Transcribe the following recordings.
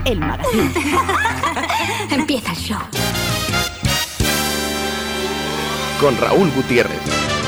el magazine. Empieza el show. Con Raúl Gutiérrez.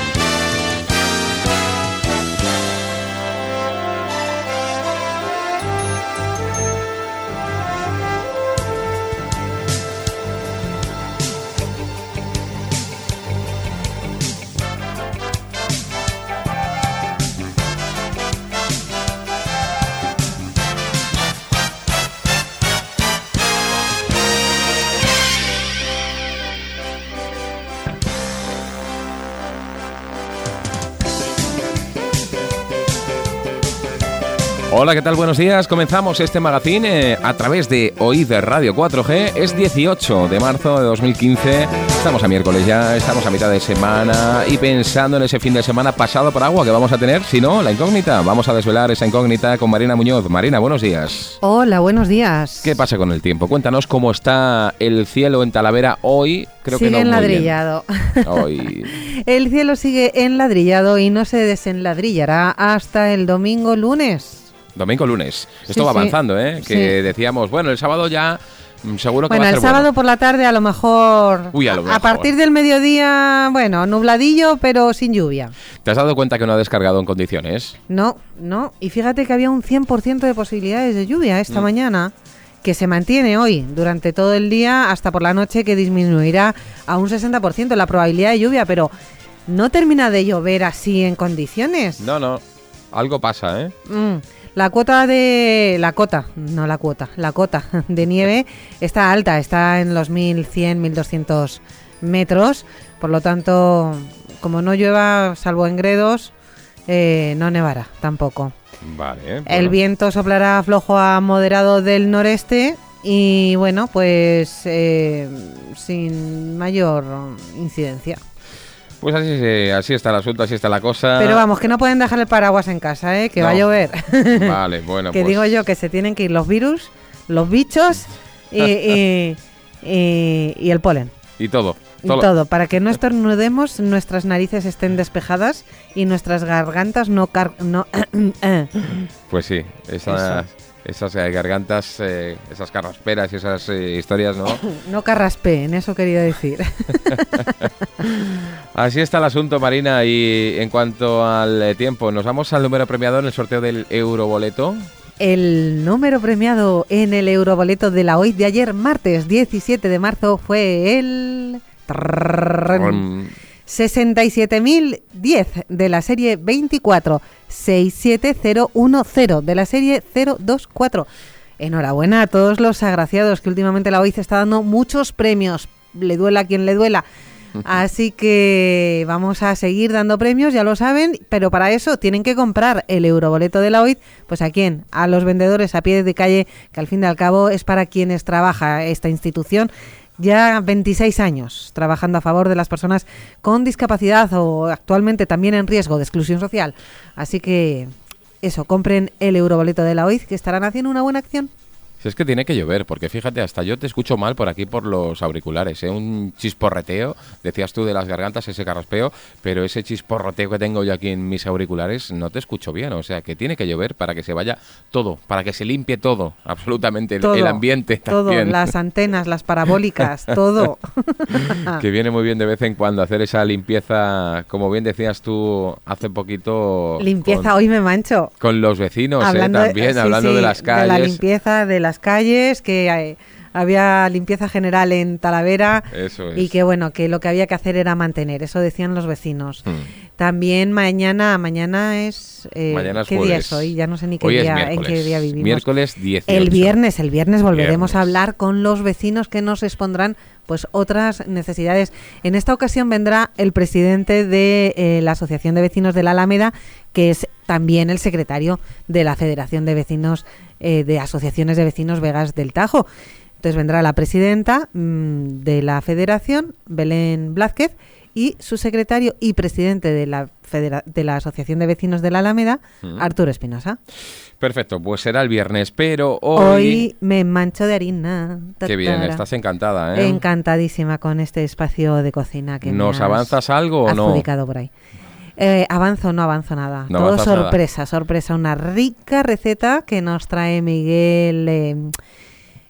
Hola, ¿qué tal? Buenos días. Comenzamos este magazine a través de Oíd Radio 4G. Es 18 de marzo de 2015. Estamos a miércoles ya, estamos a mitad de semana y pensando en ese fin de semana pasado por agua que vamos a tener. Si no, la incógnita. Vamos a desvelar esa incógnita con Marina Muñoz. Marina, buenos días. Hola, buenos días. ¿Qué pasa con el tiempo? Cuéntanos cómo está el cielo en Talavera hoy. Creo sigue que no enladrillado. Hoy. El cielo sigue enladrillado y no se desenladrillará hasta el domingo lunes. Domingo, lunes. Esto Sí, va sí. avanzando, ¿eh? Que Sí. decíamos, bueno, el sábado ya seguro que Bueno, va a el ser sábado bueno. por la tarde a lo mejor. Uy, a lo mejor. partir del mediodía, bueno, nubladillo, pero sin lluvia. ¿Te has dado cuenta que no ha descargado en condiciones? No. Y fíjate que había un 100% de posibilidades de lluvia esta mañana, que se mantiene hoy durante todo el día hasta por la noche, que disminuirá a un 60% la probabilidad de lluvia, pero no termina de llover así en condiciones. No. Algo pasa, ¿eh? La cota de nieve está alta, está en los 1100, 1200 metros, por lo tanto, como no llueva, salvo en gredos, no nevará tampoco. Vale. Bueno. El viento soplará flojo a moderado del noreste y bueno, pues sin mayor incidencia. Pues así está el asunto, así está la cosa. Pero vamos, que no pueden dejar el paraguas en casa, que va a No. llover. Vale, bueno, Que pues... digo yo que se tienen que ir los virus, los bichos y el polen. Y todo. Y todo, para que no estornudemos, nuestras narices estén despejadas y nuestras gargantas no... Pues sí, esas gargantas, esas carrasperas y esas historias, ¿no? no carraspeen, eso quería decir. Así está el asunto, Marina. Y en cuanto al tiempo, nos vamos al número premiado en el sorteo del Euroboleto. El número premiado en el Euroboleto de la OID de ayer, martes 17 de marzo, fue el 67.010 de la serie 24, 67010 de la serie 024. Enhorabuena a todos los agraciados, que últimamente la OID está dando muchos premios, le duela a quien le duela. Así que vamos a seguir dando premios, ya lo saben, pero para eso tienen que comprar el Euroboleto de la OID. Pues ¿a quién? A los vendedores a pie de calle, que al fin y al cabo es para quienes trabaja esta institución. Ya 26 años trabajando a favor de las personas con discapacidad o actualmente también en riesgo de exclusión social. Así que eso, compren el Euroboleto de la OID, que estarán haciendo una buena acción. Si es que tiene que llover, porque fíjate, hasta yo te escucho mal por aquí por los auriculares, ¿eh? Un chisporreteo, decías tú de las gargantas, ese carraspeo, pero ese chisporroteo que tengo yo aquí en mis auriculares no te escucho bien, o sea que tiene que llover para que se vaya todo, para que se limpie todo, absolutamente, Todo, el ambiente todo, también. las antenas, las parabólicas, todo. Que viene muy bien de vez en cuando hacer esa limpieza, como bien decías tú hace poquito. Limpieza, hoy me mancho. Con los vecinos, Hablando también, sí, hablando sí, de las calles. de la limpieza de las calles, que había limpieza general en Talavera. Eso es. Y que bueno, que lo que había que hacer era mantener, eso decían los vecinos. También mañana es... Mañana es ¿qué día jueves. es hoy? Ya no sé ni Hoy en qué día vivimos. Miércoles 18. El viernes volveremos Viernes. a hablar con los vecinos que nos expondrán pues otras necesidades. En esta ocasión vendrá el presidente de la Asociación de Vecinos de la Alameda, que es también el secretario de la Federación de Vecinos de Asociaciones de Vecinos Vegas del Tajo. Entonces vendrá la presidenta de la Federación, Belén Blázquez, y su secretario y presidente de la Asociación de Vecinos de la Alameda, Arturo Espinosa. Perfecto, pues será el viernes, pero Hoy me mancho de harina. Qué bien, estás encantada, ¿eh? Encantadísima con este espacio de cocina que ¿Nos me has avanzas algo o no? adjudicado por ahí. No avanzo nada. No Todo avanzas sorpresa. Una rica receta que nos trae Miguel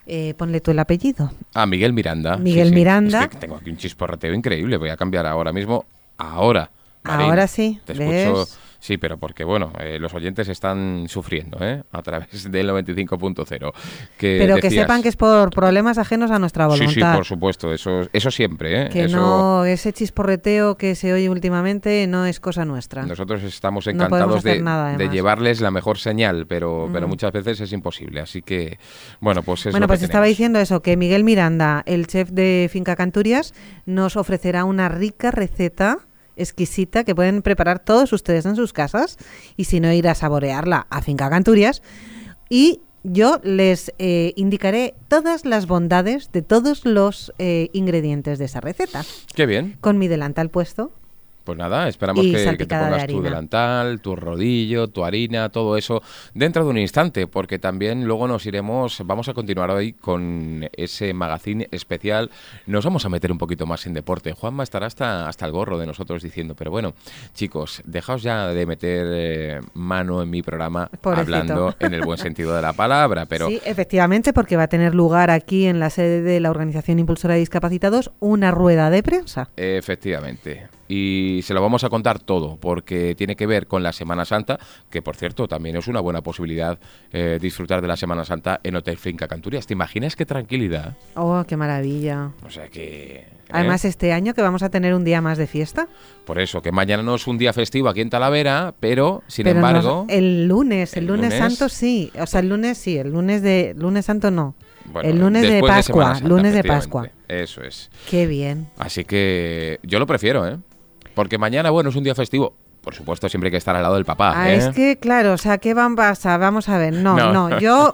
Ponle tú el apellido. Miguel Miranda. Miguel Miranda. Es que tengo aquí un chisporroteo increíble. Voy a cambiar ahora mismo. Ahora. Marina, ahora sí. Te ¿ves? escucho. Sí, pero porque, bueno, los oyentes están sufriendo, a través del 95.0. Pero que decías, sepan que es por problemas ajenos a nuestra voluntad. Sí, por supuesto. Eso siempre, Que eso, no, ese chisporreteo que se oye últimamente no es cosa nuestra. Nosotros estamos No encantados podemos hacer nada, de además. llevarles la mejor señal, pero muchas veces es imposible. Así que, bueno, pues es lo que estaba tenemos. diciendo eso, que Miguel Miranda, el chef de Finca Canturias, nos ofrecerá una rica receta exquisita que pueden preparar todos ustedes en sus casas y si no ir a saborearla a Finca Canturias, y yo les indicaré todas las bondades de todos los ingredientes de esa receta. Qué bien. Con mi delantal puesto. Pues nada, esperamos Y que te salpicada de pongas tu harina. delantal, tu rodillo, tu harina, todo eso dentro de un instante, porque también luego vamos a continuar hoy con ese magazine especial. Nos vamos a meter un poquito más en deporte. Juanma estará hasta el gorro de nosotros diciendo, pero bueno, chicos, dejaos ya de meter mano en mi programa, Pobrecito. hablando en el buen sentido de la palabra, pero Sí, efectivamente, porque va a tener lugar aquí en la sede de la Organización Impulsora de Discapacitados una rueda de prensa. efectivamente. Y se lo vamos a contar todo, porque tiene que ver con la Semana Santa, que por cierto también es una buena posibilidad disfrutar de la Semana Santa en Hotel Finca Canturias. ¿Te imaginas qué tranquilidad? Oh, qué maravilla. O sea que... Además, este año que vamos a tener un día más de fiesta. Por eso, que mañana no es un día festivo aquí en Talavera, pero sin Pero embargo... el lunes lunes Santo sí. O sea, el lunes sí, el lunes Santo no. Bueno, el lunes de después Pascua, Semana Santa, lunes de efectivamente. Pascua. Eso es. Qué bien. Así que yo lo prefiero, porque mañana, bueno, es un día festivo. Por supuesto, siempre hay que estar al lado del papá, Es que, claro, o sea, ¿qué van a pasar? Vamos a ver. No. Yo...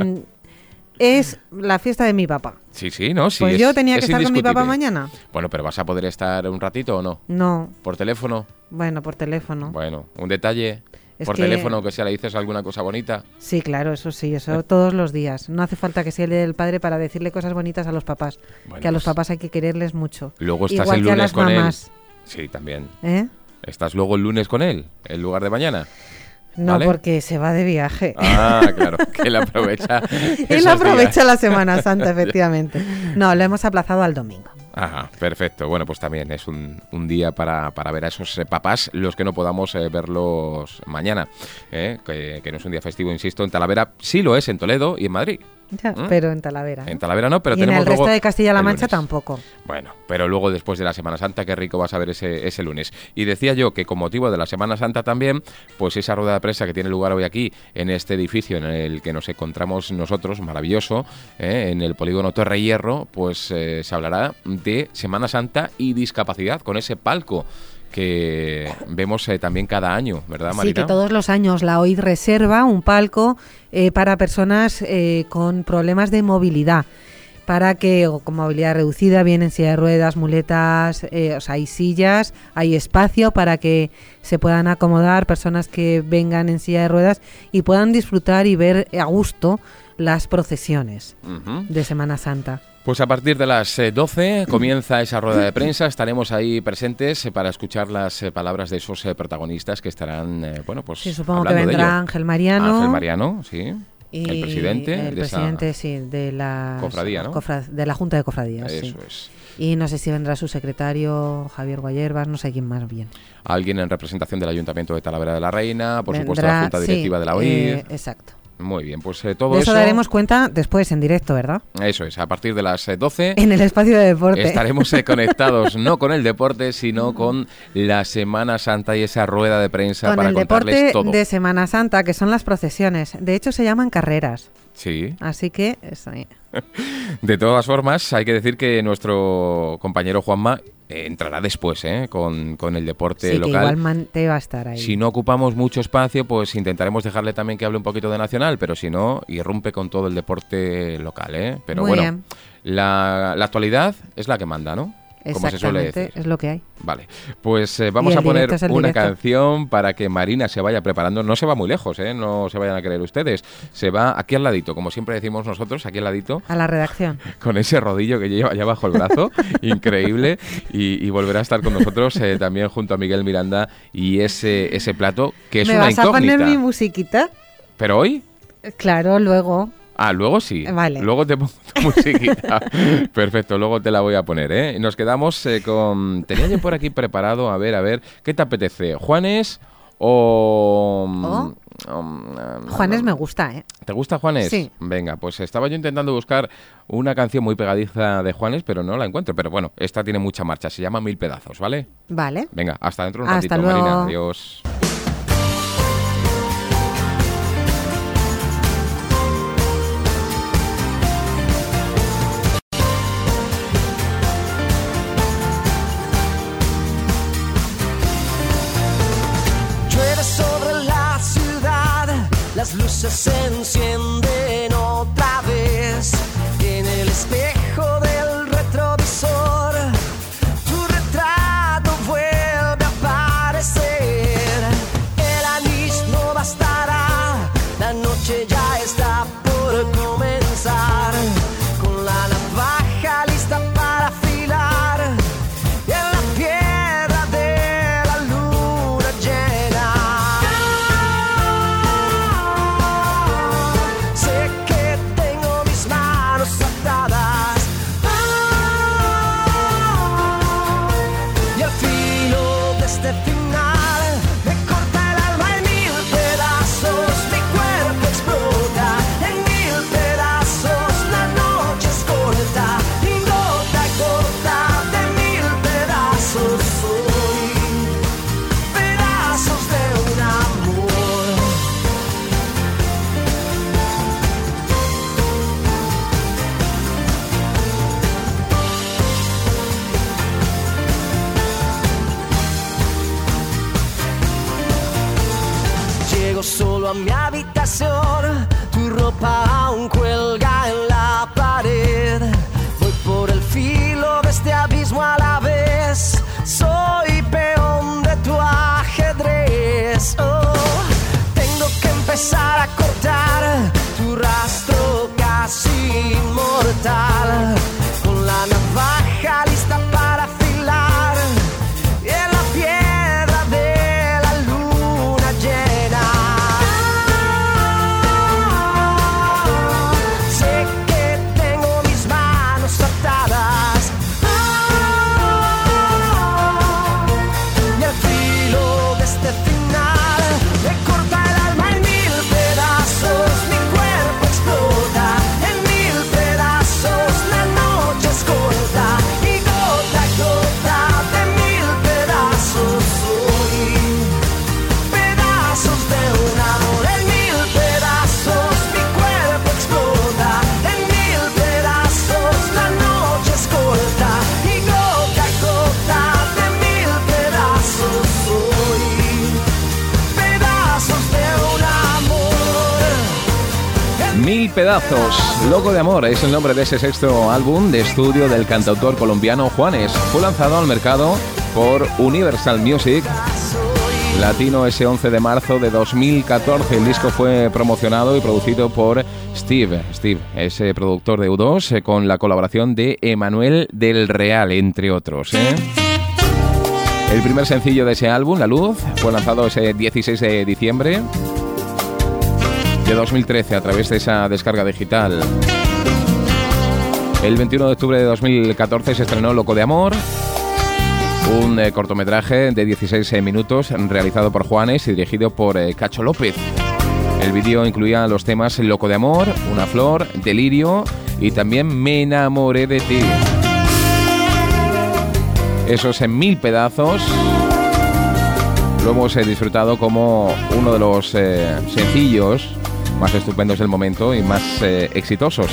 es la fiesta de mi papá. Sí, no, sí. Pues yo tenía que estar con mi papá indiscutible. mañana. Bueno, pero ¿vas a poder estar un ratito o no? No. ¿Por teléfono? Bueno, por teléfono. Bueno, un detalle. Es Por que- teléfono, que sea le dices alguna cosa bonita. Sí, claro, eso sí, eso todos los días. No hace falta que sea el día del padre para decirle cosas bonitas a los papás. Bueno, que a los pues, papás hay que quererles mucho. Luego estás Igual el que a lunes las con mamás. él. Sí, también. ¿Eh? ¿Estás luego el lunes con él, en lugar de mañana? No, ¿Vale? porque se va de viaje. Claro, que él aprovecha. Él esos aprovecha días. la Semana Santa, efectivamente. No, lo hemos aplazado al domingo. Ajá, perfecto. Bueno, pues también es un día para ver a esos papás, los que no podamos verlos mañana. Que no es un día festivo, insisto, en Talavera. Sí lo es en Toledo y en Madrid. Ya, pero en Talavera. En Talavera no, pero y en tenemos el resto luego de Castilla-La el Mancha lunes. tampoco. Bueno, pero luego después de la Semana Santa, qué rico vas a ver ese lunes. Y decía yo que con motivo de la Semana Santa también, pues esa rueda de prensa que tiene lugar hoy aquí, en este edificio en el que nos encontramos nosotros, maravilloso, en el polígono Torre Hierro, pues se hablará de Semana Santa y discapacidad, con ese palco que vemos también cada año, ¿verdad, Marina? Sí, que todos los años la OID reserva un palco para personas con problemas de movilidad, para que, o con movilidad reducida, bien en silla de ruedas, muletas, o sea, hay sillas, hay espacio para que se puedan acomodar personas que vengan en silla de ruedas y puedan disfrutar y ver a gusto las procesiones Ujú. de Semana Santa. Pues a partir de las 12 comienza esa rueda de prensa. Estaremos ahí presentes para escuchar las palabras de esos protagonistas que estarán, pues Sí, supongo que hablando de vendrá ello. Ángel Mariano. Ángel Mariano, sí. Y El presidente el de esa presidente, sí, de la cofradía, ¿no? de la Junta de Cofradías. Sí. Eso es. Y no sé si vendrá su secretario, Javier Guayerbas, no sé quién más bien. Alguien en representación del Ayuntamiento de Talavera de la Reina, por supuesto Vendrá- la Junta Directiva sí, de la OID. Exacto. Muy bien, pues todo De eso... eso daremos cuenta después, en directo, ¿verdad? Eso es, a partir de las 12... En el espacio de deporte. Estaremos conectados no con el deporte, sino con la Semana Santa y esa rueda de prensa Con para el contarles deporte todo. de Semana Santa, que son las procesiones. De hecho, se llaman carreras. Sí. Así que... eso ahí. De todas formas, hay que decir que nuestro compañero Juanma entrará después con el deporte Sí, que local. igual Mante va a estar ahí. Si no ocupamos mucho espacio, pues intentaremos dejarle también que hable un poquito de nacional, pero si no, irrumpe con todo el deporte local. Pero Muy bueno, bien. la actualidad es la que manda, ¿no? Como se suele Exactamente, decir. es lo que hay. Vale, pues vamos Y el a poner directo es el una directo. canción para que Marina se vaya preparando. No se va muy lejos, no se vayan a creer ustedes. Se va aquí al ladito, como siempre decimos nosotros, aquí al ladito, A la redacción. con ese rodillo que lleva allá bajo el brazo, increíble, y volverá a estar con nosotros también junto a Miguel Miranda y ese plato que es ¿Me una vas a incógnita. poner mi musiquita? Pero hoy, Claro, luego. Luego sí. Vale. Luego te pongo tu musiquita. Perfecto, luego te la voy a poner, ¿eh? Nos quedamos con... Tenía yo por aquí preparado, a ver, ¿qué te apetece? ¿Juanes o...? Juanes me gusta, ¿eh? ¿Te gusta Juanes? Sí. Venga, pues estaba yo intentando buscar una canción muy pegadiza de Juanes, pero no la encuentro. Pero bueno, esta tiene mucha marcha, se llama Mil Pedazos, ¿vale? Vale. Venga, hasta dentro de un Hasta ratito, luego. Marina. Adiós. Las luces se encienden otra vez y en el espejo del retrovisor tu retrato vuelve a aparecer. El anís no bastará, la noche ya está por comenzar. Con la navaja lista para afilar y en la piedra de la luna llena. Este final me corta el alma en mil pedazos, mi cuerpo explota en mil pedazos, la noche es corta y gota a gota de mil pedazos soy, pedazos de un amor. Llego solo a mi habitación, tu ropa aún cuelga en la pared. Voy por el filo de este abismo a la vez, soy peón de tu ajedrez. Oh, tengo que empezar a cortar tu rastro casi inmortal, con la navaja lista para afilar y en la piedra de la luna llena. Sé que tengo mis manos atadas y al filo de este final me corta el alma en mil pedazos, mi cuerpo explota en mil pedazos, la noche es corta y gota a gota de mil pedazos soy, pedazos de un amor en mil pedazos, mi cuerpo explota en mil pedazos, la noche es corta y gota a gota de mil pedazos soy, pedazos de un amor. Mil Pedazos, Loco de Amor, es el nombre de ese sexto álbum de estudio del cantautor colombiano Juanes. Fue lanzado al mercado por Universal Music Latino ese 11 de marzo de 2014. El disco fue promocionado y producido por Steve, ese productor de U2, con la colaboración de Emanuel del Real, entre otros. El primer sencillo de ese álbum, La Luz, fue lanzado ese 16 de diciembre de 2013 a través de esa descarga digital. El 21 de octubre de 2014 se estrenó Loco de Amor, un cortometraje de 16 minutos realizado por Juanes y dirigido por Cacho López. El vídeo incluía los temas Loco de Amor, Una Flor, Delirio y también Me Enamoré de Ti. Esos en 1000 pedazos lo hemos disfrutado como uno de los sencillos más estupendos del momento y más exitosos,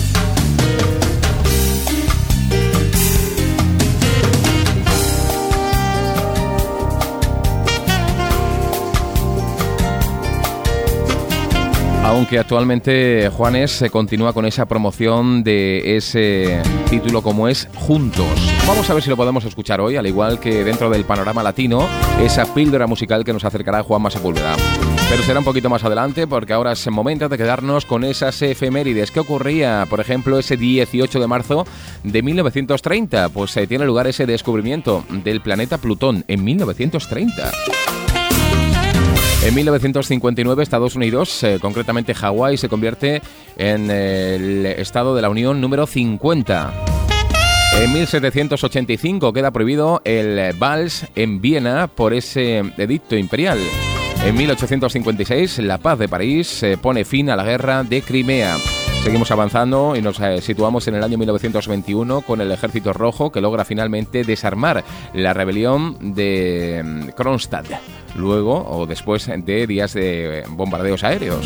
Aunque actualmente Juanes continúa con esa promoción de ese título como es Juntos. Vamos a ver si lo podemos escuchar hoy, al igual que dentro del panorama latino, esa píldora musical que nos acercará a Juanma Sepúlveda. Pero será un poquito más adelante, porque ahora es momento de quedarnos con esas efemérides. ¿Qué ocurría, por ejemplo, ese 18 de marzo de 1930? Pues tiene lugar ese descubrimiento del planeta Plutón en 1930. En 1959, Estados Unidos, concretamente Hawái, se convierte en el Estado de la Unión número 50. En 1785 queda prohibido el vals en Viena por ese edicto imperial. En 1856, la paz de París pone fin a la guerra de Crimea. Seguimos avanzando y nos situamos en el año 1921 con el Ejército Rojo, que logra finalmente desarmar la rebelión de Kronstadt, luego o después de días de bombardeos aéreos.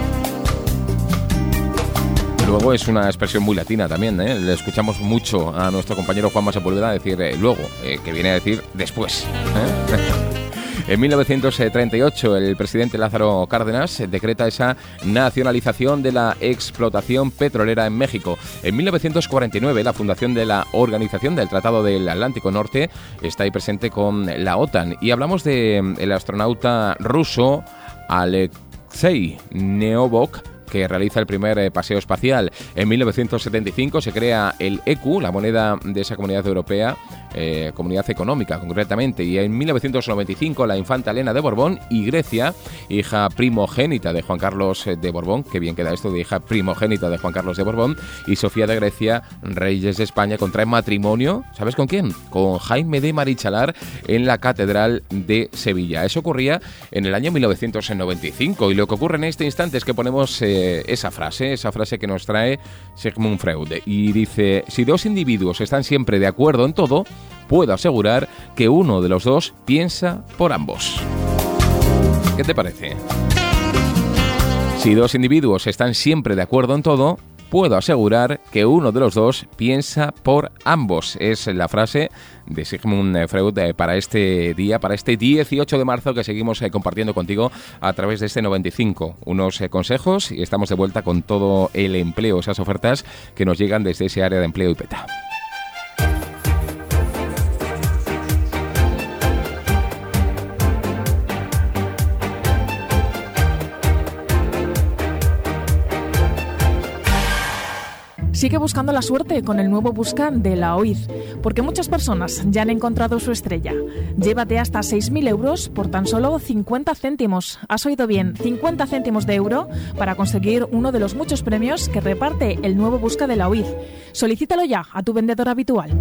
Luego es una expresión muy latina también, ¿eh? Le escuchamos mucho a nuestro compañero Juanma Sepúlveda decir luego, que viene a decir después, ¿eh? En 1938, el presidente Lázaro Cárdenas decreta esa nacionalización de la explotación petrolera en México. En 1949, la fundación de la Organización del Tratado del Atlántico Norte está ahí presente con la OTAN. Y hablamos del astronauta ruso Alexei Neovok, que realiza el primer paseo espacial. En 1975 se crea el ECU, la moneda de esa comunidad europea, comunidad económica concretamente, y en 1995 la infanta Elena de Borbón y Grecia, hija primogénita de Juan Carlos de Borbón, que bien queda esto de hija primogénita de Juan Carlos de Borbón, y Sofía de Grecia, reyes de España, contraen matrimonio, ¿sabes con quién? Con Jaime de Marichalar en la Catedral de Sevilla. Eso ocurría en el año 1995, y lo que ocurre en este instante es que ponemos esa frase que nos trae Sigmund Freud, y dice: si dos individuos están siempre de acuerdo en todo, puedo asegurar que uno de los dos piensa por ambos. ¿Qué te parece? Si dos individuos están siempre de acuerdo en todo, puedo asegurar que uno de los dos piensa por ambos. Es la frase de Sigmund Freud para este día, para este 18 de marzo que seguimos compartiendo contigo a través de este 95. Unos consejos y estamos de vuelta con todo el empleo, esas ofertas que nos llegan desde ese área de empleo IPETA. Sigue buscando la suerte con el nuevo Busca de la OID, porque muchas personas ya han encontrado su estrella. Llévate hasta 6.000 euros por tan solo 50 céntimos. Has oído bien, 50 céntimos de euro para conseguir uno de los muchos premios que reparte el nuevo Busca de la OID. Solicítalo ya a tu vendedor habitual.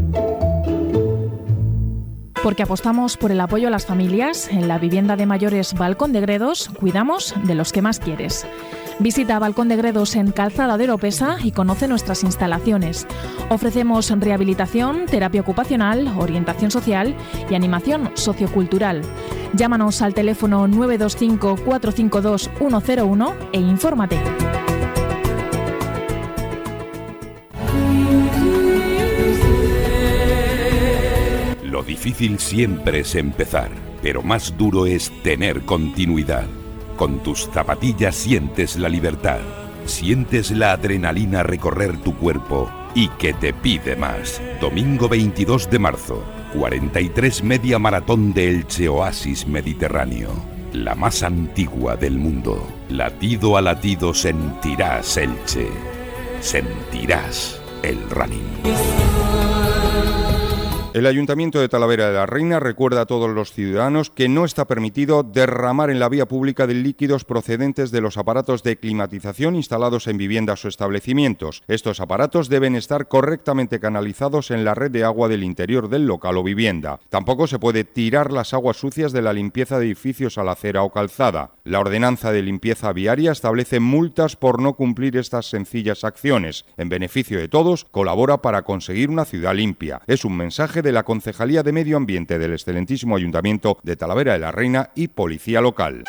Porque apostamos por el apoyo a las familias, en la vivienda de mayores Balcón de Gredos, cuidamos de los que más quieres. Visita Balcón de Gredos en Calzada de Oropesa y conoce nuestras instalaciones. Ofrecemos rehabilitación, terapia ocupacional, orientación social y animación sociocultural. Llámanos al teléfono 925 452 101 e infórmate. Lo difícil siempre es empezar, pero más duro es tener continuidad. Con tus zapatillas sientes la libertad, sientes la adrenalina recorrer tu cuerpo y que te pide más. Domingo 22 de marzo, 43 media maratón de Elche Oasis Mediterráneo. La más antigua del mundo. Latido a latido sentirás Elche. Sentirás el running. El Ayuntamiento de Talavera de la Reina recuerda a todos los ciudadanos que no está permitido derramar en la vía pública de líquidos procedentes de los aparatos de climatización instalados en viviendas o establecimientos. Estos aparatos deben estar correctamente canalizados en la red de agua del interior del local o vivienda. Tampoco se puede tirar las aguas sucias de la limpieza de edificios a la acera o calzada. La ordenanza de limpieza viaria establece multas por no cumplir estas sencillas acciones. En beneficio de todos, colabora para conseguir una ciudad limpia. Es un mensaje de la Concejalía de Medio Ambiente del excelentísimo Ayuntamiento de Talavera de la Reina y Policía Local.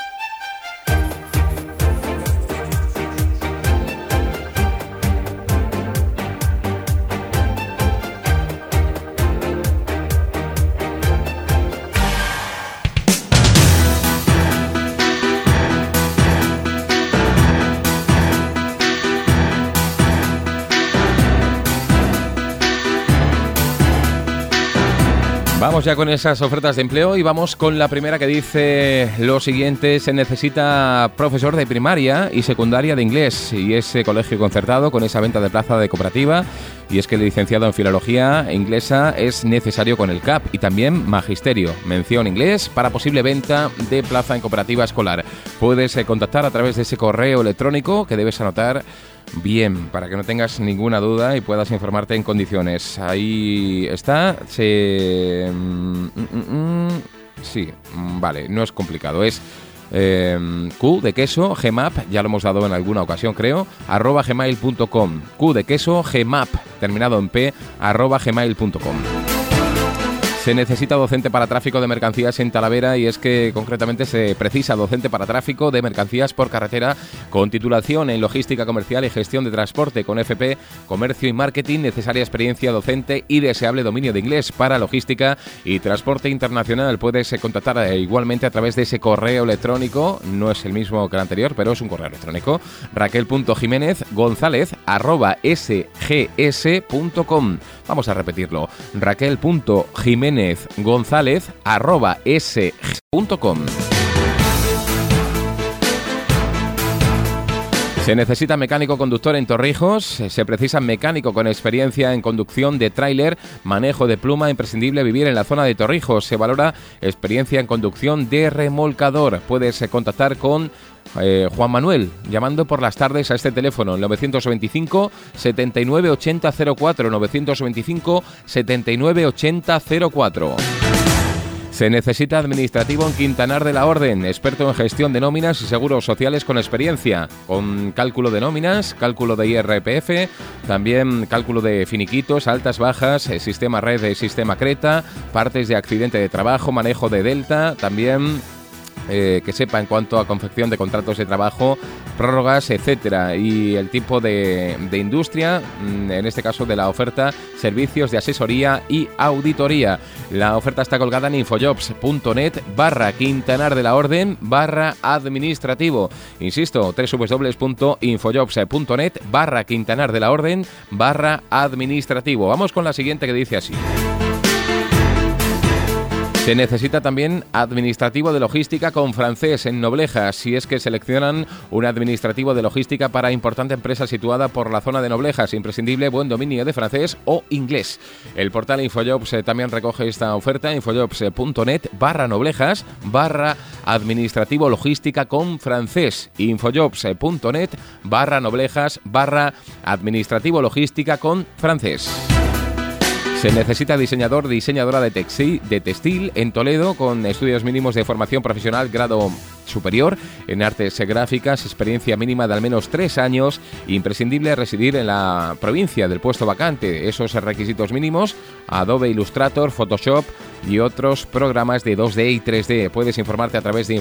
Vamos ya con esas ofertas de empleo y vamos con la primera que dice lo siguiente: se necesita profesor de primaria y secundaria de inglés y ese colegio concertado con esa venta de plaza de cooperativa. Y es que el licenciado en filología inglesa es necesario con el CAP y también magisterio, mención inglés para posible venta de plaza en cooperativa escolar. Puedes contactar a través de ese correo electrónico que debes anotar bien para que no tengas ninguna duda y puedas informarte en condiciones. Ahí está. Sí, vale, no es complicado, es Q de queso, gmap, ya lo hemos dado en alguna ocasión creo, @gmail.com. Q de queso, gmap, terminado en p, @gmail.com. Se necesita docente para tráfico de mercancías en Talavera y es que concretamente se precisa docente para tráfico de mercancías por carretera con titulación en logística comercial y gestión de transporte con FP, comercio y marketing, necesaria experiencia docente y deseable dominio de inglés para logística y transporte internacional. Puedes contactar igualmente a través de ese correo electrónico, no es el mismo que el anterior, pero es un correo electrónico, raquel.jiménez-gonzález@sgs.com. Vamos a repetirlo, raquel.jiménez-gonzález@sgs.com. Se necesita mecánico conductor en Torrijos, se precisa mecánico con experiencia en conducción de tráiler, manejo de pluma, imprescindible vivir en la zona de Torrijos. Se valora experiencia en conducción de remolcador. Puedes contactar con Juan Manuel, llamando por las tardes a este teléfono 925 79 80 04, 925 79 80 04. Se necesita administrativo en Quintanar de la Orden, experto en gestión de nóminas y seguros sociales con experiencia, con cálculo de nóminas, cálculo de IRPF, también cálculo de finiquitos, altas, bajas, sistema red, sistema Creta, partes de accidente de trabajo, manejo de Delta, también que sepa en cuanto a confección de contratos de trabajo, prórrogas, etcétera, y el tipo de industria, en este caso de la oferta, servicios de asesoría y auditoría. La oferta está colgada en infojobs.net/Quintanar de la Orden /administrativo. Insisto, www.infojobs.net/Quintanar de la Orden /administrativo. Vamos con la siguiente que dice así. Se necesita también administrativo de logística con francés en Noblejas, si es que seleccionan un administrativo de logística para importante empresa situada por la zona de Noblejas, imprescindible buen dominio de francés o inglés. El portal Infojobs también recoge esta oferta, infojobs.net/Noblejas /administrativo logística con francés, infojobs.net/Noblejas /administrativo logística con francés. Se necesita diseñadora de textil en Toledo con estudios mínimos de formación profesional, grado superior en artes gráficas, experiencia mínima de al menos 3 años, imprescindible residir en la provincia del puesto vacante. Esos requisitos mínimos: Adobe Illustrator, Photoshop y otros programas de 2D y 3D. Puedes informarte a través de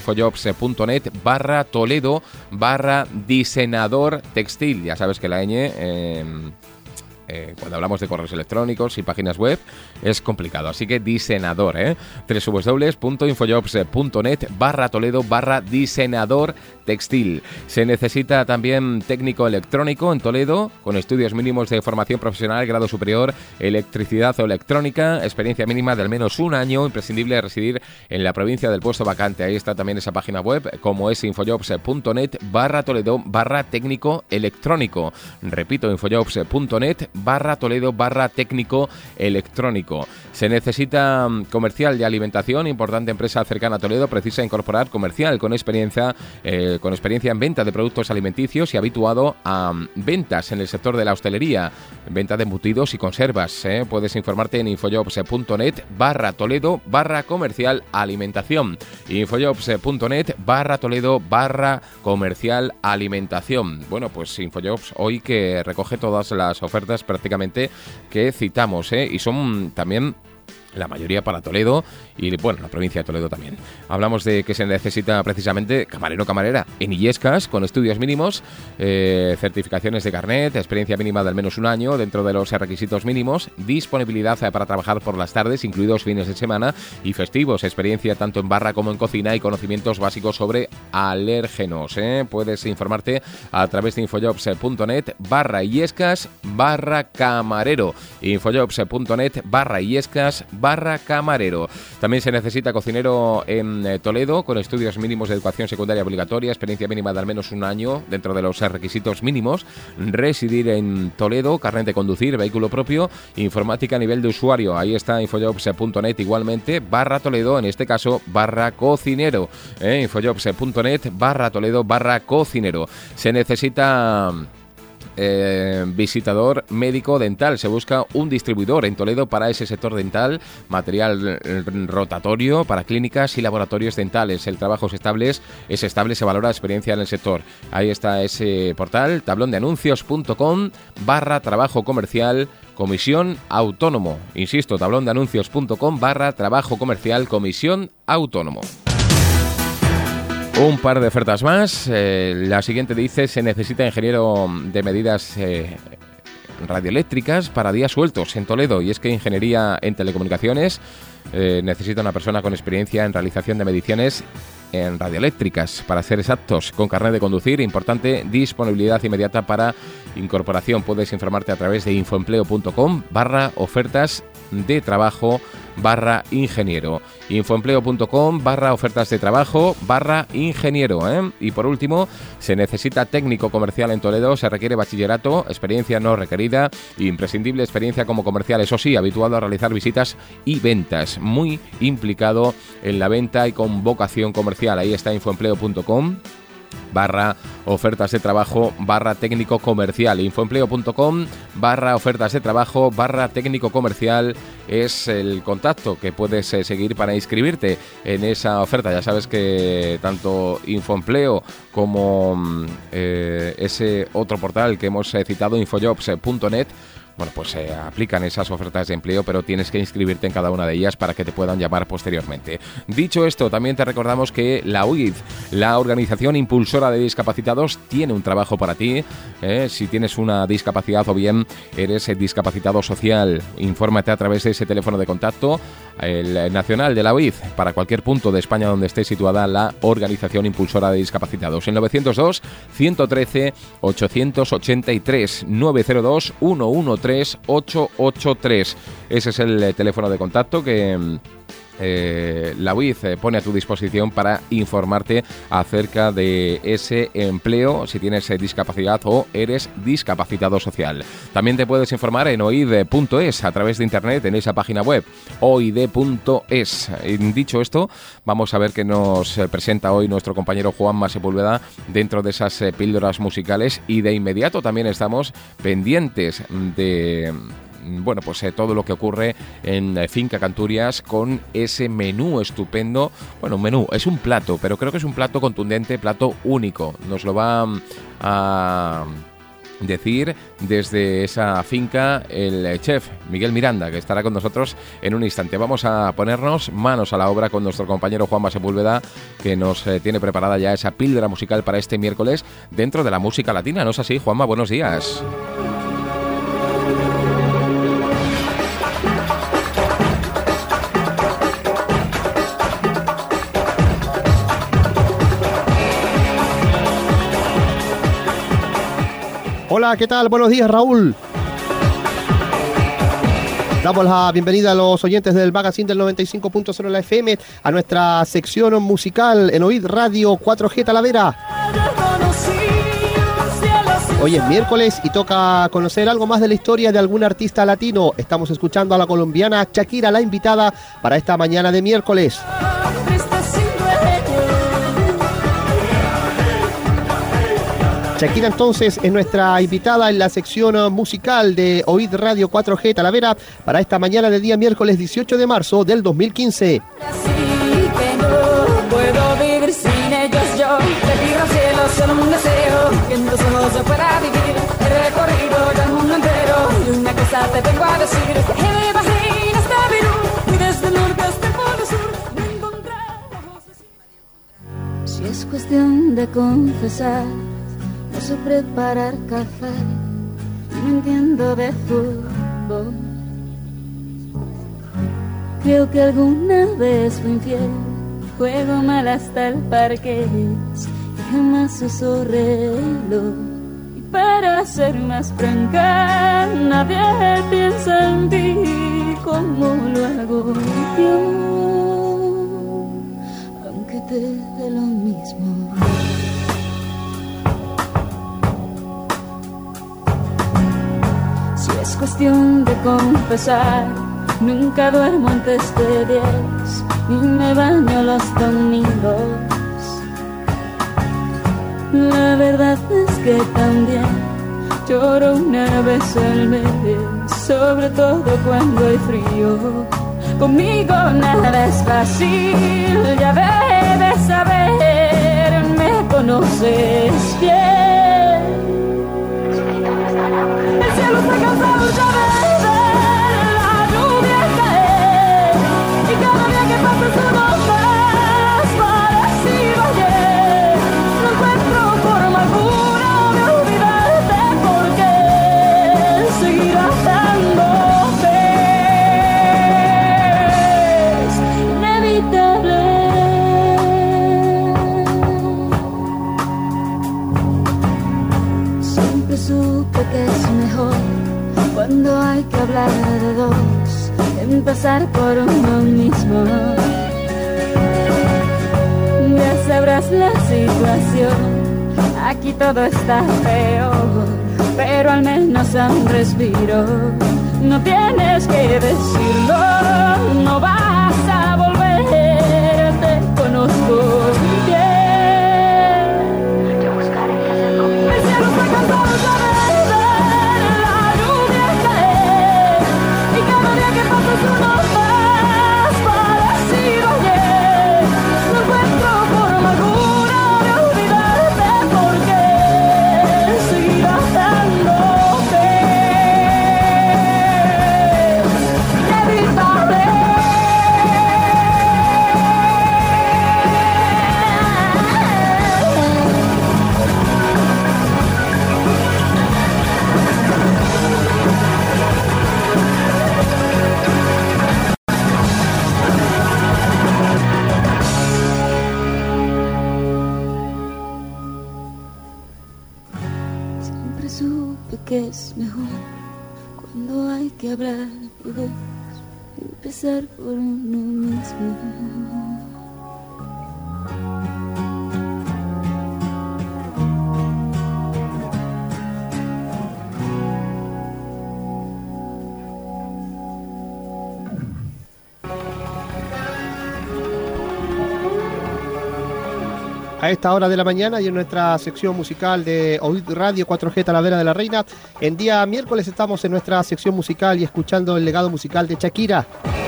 infojobs.net/Toledo/diseñador textil. Ya sabes que la ñ cuando hablamos de correos electrónicos y páginas web es complicado, así que diseñador, www.infojobs.net/Toledo/diseñador textil. Se necesita también técnico electrónico en Toledo con estudios mínimos de formación profesional, grado superior, electricidad o electrónica, experiencia mínima de al menos 1 año, imprescindible residir en la provincia del puesto vacante. Ahí está también esa página web, como es infojobs.net/Toledo/técnico electrónico. Repito, infojobs.net/Toledo/técnico electrónico. Se necesita comercial de alimentación, importante empresa cercana a Toledo, precisa incorporar comercial con experiencia en venta de productos alimenticios y habituado a ventas en el sector de la hostelería, venta de embutidos y conservas. Puedes informarte en infojobs.net/Toledo/comercial alimentación. infojobs.net/Toledo/comercial alimentación. Bueno, pues Infojobs hoy que recoge todas las ofertas prácticamente que citamos, y son también la mayoría para Toledo y, bueno, la provincia de Toledo también. Hablamos de que se necesita precisamente camarero o camarera en Illescas con estudios mínimos, certificaciones de carnet, experiencia mínima de al menos 1 año dentro de los requisitos mínimos, disponibilidad para trabajar por las tardes, incluidos fines de semana y festivos, experiencia tanto en barra como en cocina y conocimientos básicos sobre alérgenos. Puedes informarte a través de infojobs.net/Illescas/camarero, infojobs.net/Illescas /camarero. También se necesita cocinero en Toledo con estudios mínimos de educación secundaria obligatoria, experiencia mínima de al menos un año dentro de los requisitos mínimos, residir en Toledo, carnet de conducir, vehículo propio, informática a nivel de usuario. Ahí está infojobs.net igualmente, /Toledo, en este caso /cocinero. Infojobs.net /Toledo /cocinero. Se necesita visitador médico dental. Se busca un distribuidor en Toledo para ese sector dental, material rotatorio para clínicas y laboratorios dentales. El trabajo es estable, se valora experiencia en el sector. Ahí está ese portal, tablondeanuncios.com /trabajo comercial comisión autónomo. Insisto, tablondeanuncios.com /trabajo comercial comisión autónomo. Un par de ofertas más. La siguiente dice: se necesita ingeniero de medidas radioeléctricas para días sueltos en Toledo. Y es que ingeniería en telecomunicaciones necesita una persona con experiencia en realización de mediciones en radioeléctricas, para ser exactos, con carnet de conducir. Importante disponibilidad inmediata para incorporación. Puedes informarte a través de infoempleo.com /ofertas de trabajo /ingeniero. Infoempleo.com /ofertas de trabajo /ingeniero. Y por último, se necesita técnico comercial en Toledo. Se requiere bachillerato, experiencia no requerida, imprescindible experiencia como comercial, eso sí, habituado a realizar visitas y ventas, muy implicado en la venta y con vocación comercial. Ahí está infoempleo.com /ofertas de trabajo /técnico comercial. Infoempleo.com /ofertas de trabajo /técnico comercial es el contacto que puedes seguir para inscribirte en esa oferta. Ya sabes que tanto Infoempleo como ese otro portal que hemos citado, infojobs.net, bueno, pues se aplican esas ofertas de empleo, pero tienes que inscribirte en cada una de ellas para que te puedan llamar posteriormente. Dicho esto, también te recordamos que la UID, la Organización Impulsora de Discapacitados, tiene un trabajo para ti. Si tienes una discapacidad o bien eres discapacitado social, infórmate a través de ese teléfono de contacto, el nacional de la UID, para cualquier punto de España donde esté situada la Organización Impulsora de Discapacitados. En 902 113 883 902 113 883. Ese es el teléfono de contacto que la UID pone a tu disposición para informarte acerca de ese empleo si tienes discapacidad o eres discapacitado social. También te puedes informar en oid.es a través de internet, en esa página web oid.es. Dicho esto, vamos a ver qué nos presenta hoy nuestro compañero Juanma Sepúlveda dentro de esas píldoras musicales, y de inmediato también estamos pendientes de todo lo que ocurre en Finca Canturias con ese menú estupendo. Bueno, un menú, es un plato, pero creo que es un plato contundente, plato único. Nos lo va a decir desde esa finca el chef Miguel Miranda, que estará con nosotros en un instante. Vamos a ponernos manos a la obra con nuestro compañero Juanma Sepúlveda, que nos tiene preparada ya esa píldora musical para este miércoles dentro de la música latina. ¿No es así, Juanma? Buenos días. Hola, ¿qué tal? Buenos días, Raúl. Damos la bienvenida a los oyentes del magazine del 95.0 de la FM a nuestra sección musical en Oíd Radio 4G Talavera. Hoy es miércoles y toca conocer algo más de la historia de algún artista latino. Estamos escuchando a la colombiana Shakira, la invitada para esta mañana de miércoles. Shakira entonces es nuestra invitada en la sección musical de Oíd Radio 4G Talavera para esta mañana de día miércoles 18 de marzo del 2015. Si es cuestión de confesar, no sé preparar café, no entiendo de fútbol. Creo que alguna vez fui infiel, juego mal hasta el parqués y jamás uso reloj. Y para ser más franca, nadie piensa en ti. como lo hago yo, aunque te dé lo mismo. Si es cuestión de confesar, nunca duermo antes de 10, ni me baño los domingos. La verdad es que también lloro una vez al mes, sobre todo cuando hay frío. Conmigo nada es fácil, ya debes saber, me conoces bien. El cielo está cansado ya de ver la lluvia caer, y cada día que pasa es uno más parecido a ayer. No encuentro forma alguna de olvidarte, porque seguirás dándote. Es inevitable. Siempre supe que es mejor, cuando hay que hablar de dos, empezar por uno mismo. Ya sabrás la situación, aquí todo está peor, pero al menos a un respiro. No tienes que decirlo, no vas a volver, te conozco bien. El cielo está cansado ya de ver la lluvia caer, y cada día que pasa es uno más parecido a ayer. No encuentro forma alguna de olvidarte, porque seguirás dándote. Inevitable. Siempre supe que es mejor, cuando hay que hablar de dos, empezar por uno mismo. A esta hora de la mañana y en nuestra sección musical de OID Radio 4G Talavera de la Reina, en día miércoles estamos en nuestra sección musical y escuchando el legado musical de Shakira.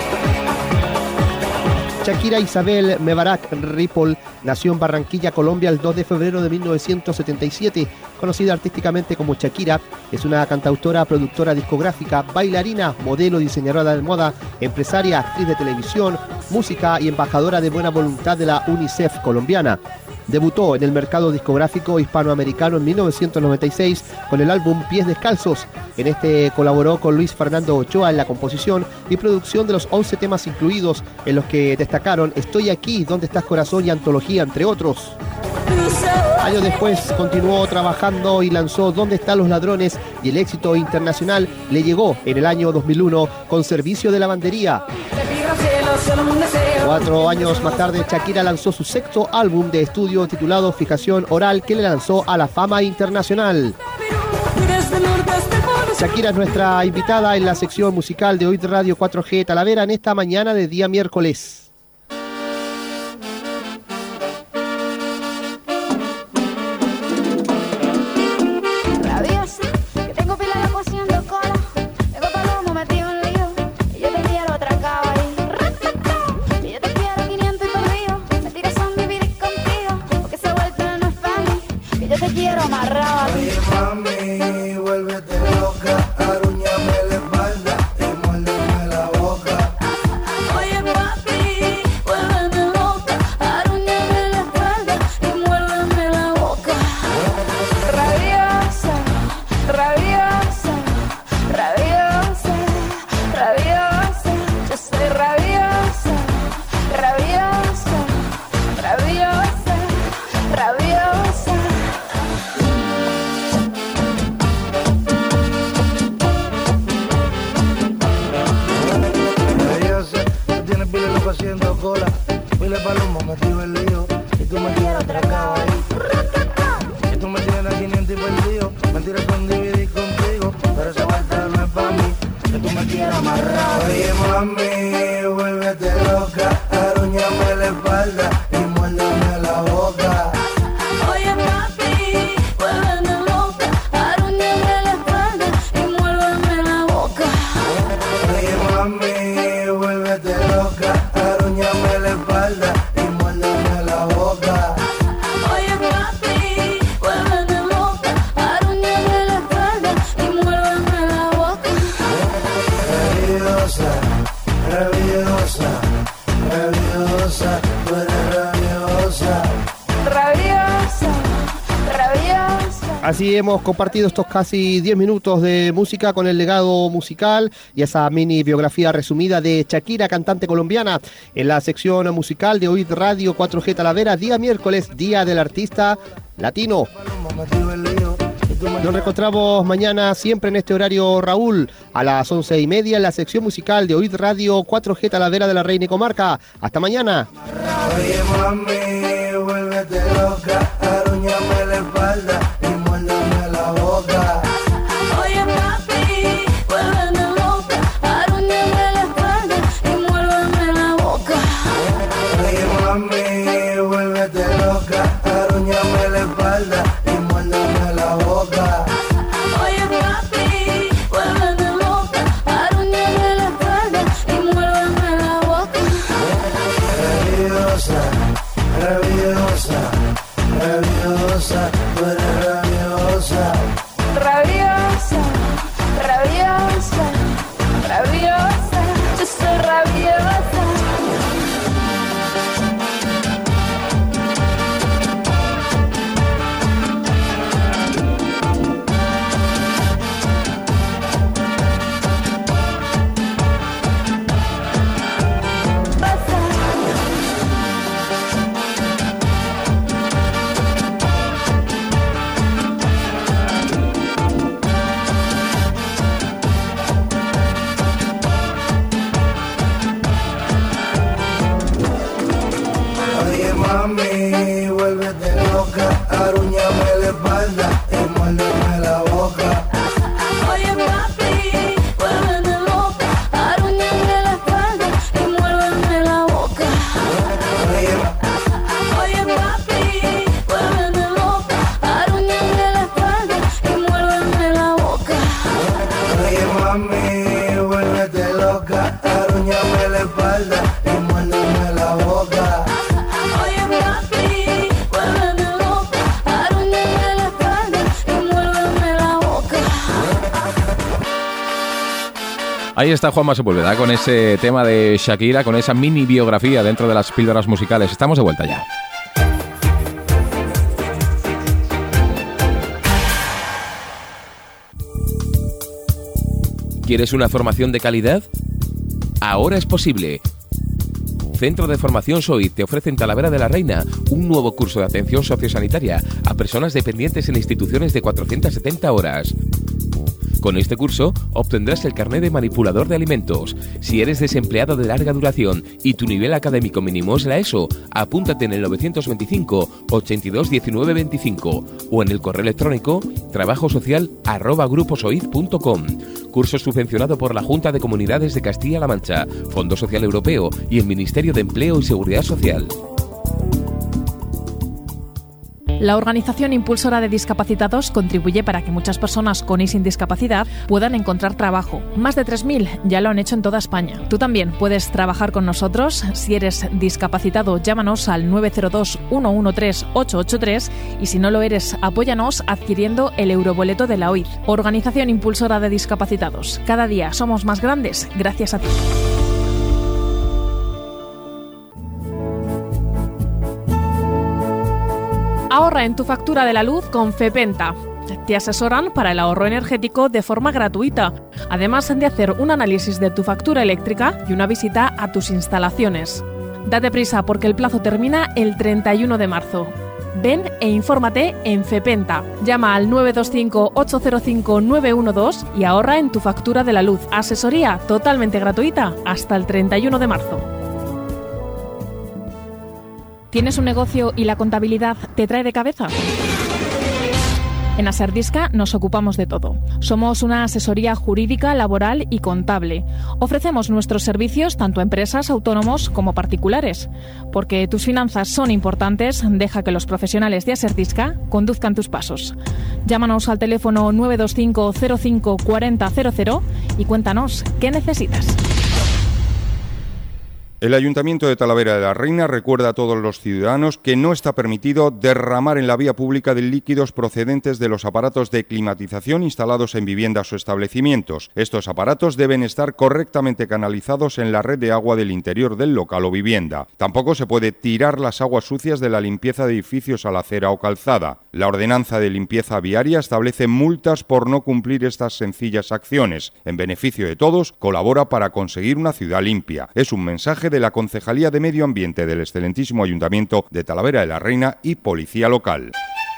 Shakira Isabel Mebarak Ripoll nació en Barranquilla, Colombia, el 2 de febrero de 1977. Conocida artísticamente como Shakira, es una cantautora, productora discográfica, bailarina, modelo, diseñadora de moda, empresaria, actriz de televisión, música y embajadora de buena voluntad de la UNICEF colombiana. Debutó en el mercado discográfico hispanoamericano en 1996 con el álbum Pies Descalzos. En este colaboró con Luis Fernando Ochoa en la composición y producción de los 11 temas incluidos, en los que destacaron Estoy aquí, ¿Dónde estás corazón? Y Antología, entre otros. Años después continuó trabajando y lanzó ¿Dónde están los ladrones? Y el éxito internacional le llegó en el año 2001 con Servicio de Lavandería. 4 años más tarde, Shakira lanzó su sexto álbum de estudio titulado Fijación Oral, que le lanzó a la fama internacional. Shakira es nuestra invitada en la sección musical de OID Radio 4G Talavera en esta mañana de día miércoles. Oye, papi, quiero amarrar. Oye mami, vuélvete loca, arruñame la espalda y muérdeme la boca. Oye papi, vuélveme loca, arruñame la espalda y muérdeme la boca. Oye mami, vuélvete loca, arruñame la espalda y muérdeme la boca. Oye papi, vuélveme loca, arruñame la espalda y muérdeme la boca. Rabiosa, rabiosa, rabiosa, tú eres rabiosa. Rabiosa, rabiosa. Así hemos compartido estos casi 10 minutos de música con el legado musical y esa mini biografía resumida de Shakira, cantante colombiana, en la sección musical de Oíd Radio 4G Talavera, día miércoles, Día del Artista Latino. Nos reencontramos mañana siempre en este horario, Raúl, a las 11:30 en la sección musical de Oíd Radio 4G Talavera de la Reina y Comarca. Hasta mañana. Oye mami, vuélvete loca, arruñame la espalda y muérdeme la boca. Oye papi, vuélveme loca, arruñame la espalda y muérdeme la boca. Oye mami, vuélvete loca, arruñame la espalda y muérdeme la boca. Oye papi, vuélveme loca, arruñame la espalda y muérdeme la boca. Rabiosa, rabiosa, rabiosa, tú eres rabiosa. Rabiosa, rabiosa, rabiosa, yo soy rabiosa. Oye mami, vuélvete loca, arruñame la espalda y muérdeme la boca. Oye papi, vuélveme loca, arruñame la espalda y muérdeme la boca. Oye papi, vuélveme loca, arruñame la espalda y muérdeme la boca. Oye mami, vuélvete loca, arruñame la espalda y muérdeme la boca. Oye papi, vuélveme loca, arruñame la espalda y muérdeme la boca. Ahí está Juanma Sepúlveda con ese tema de Shakira, con esa mini biografía dentro de las píldoras musicales. Estamos de vuelta ya. ¿Quieres una formación de calidad? Ahora es posible. Centro de Formación SOID te ofrece en Talavera de la Reina un nuevo curso de atención sociosanitaria a personas dependientes en instituciones de 470 horas. Con este curso obtendrás el carné de manipulador de alimentos. Si eres desempleado de larga duración y tu nivel académico mínimo es la ESO, apúntate en el 925 82 19 25 o en el correo electrónico trabajosocial@gruposoid.com. Curso subvencionado por la Junta de Comunidades de Castilla-La Mancha, Fondo Social Europeo y el Ministerio de Empleo y Seguridad Social. La Organización Impulsora de Discapacitados contribuye para que muchas personas con y sin discapacidad puedan encontrar trabajo. Más de 3.000 ya lo han hecho en toda España. Tú también puedes trabajar con nosotros. Si eres discapacitado, llámanos al 902 113 883 y si no lo eres, apóyanos adquiriendo el euroboleto de la OID. Organización Impulsora de Discapacitados. Cada día somos más grandes gracias a ti. Ahorra en tu factura de la luz con FEPENTA. Te asesoran para el ahorro energético de forma gratuita, además de hacer un análisis de tu factura eléctrica y una visita a tus instalaciones. Date prisa porque el plazo termina el 31 de marzo. Ven e infórmate en FEPENTA. Llama al 925-805-912 y ahorra en tu factura de la luz. Asesoría totalmente gratuita hasta el 31 de marzo. ¿Tienes un negocio y la contabilidad te trae de cabeza? En Aserdisca nos ocupamos de todo. Somos una asesoría jurídica, laboral y contable. Ofrecemos nuestros servicios tanto a empresas, autónomos como particulares. Porque tus finanzas son importantes, deja que los profesionales de Aserdisca conduzcan tus pasos. Llámanos al teléfono 925 05 40 00 y cuéntanos qué necesitas. El Ayuntamiento de Talavera de la Reina recuerda a todos los ciudadanos que no está permitido derramar en la vía pública de líquidos procedentes de los aparatos de climatización instalados en viviendas o establecimientos. Estos aparatos deben estar correctamente canalizados en la red de agua del interior del local o vivienda. Tampoco se puede tirar las aguas sucias de la limpieza de edificios a la acera o calzada. La Ordenanza de Limpieza Viaria establece multas por no cumplir estas sencillas acciones. En beneficio de todos, colabora para conseguir una ciudad limpia. Es un mensaje de la Concejalía de Medio Ambiente del excelentísimo Ayuntamiento de Talavera de la Reina y Policía Local.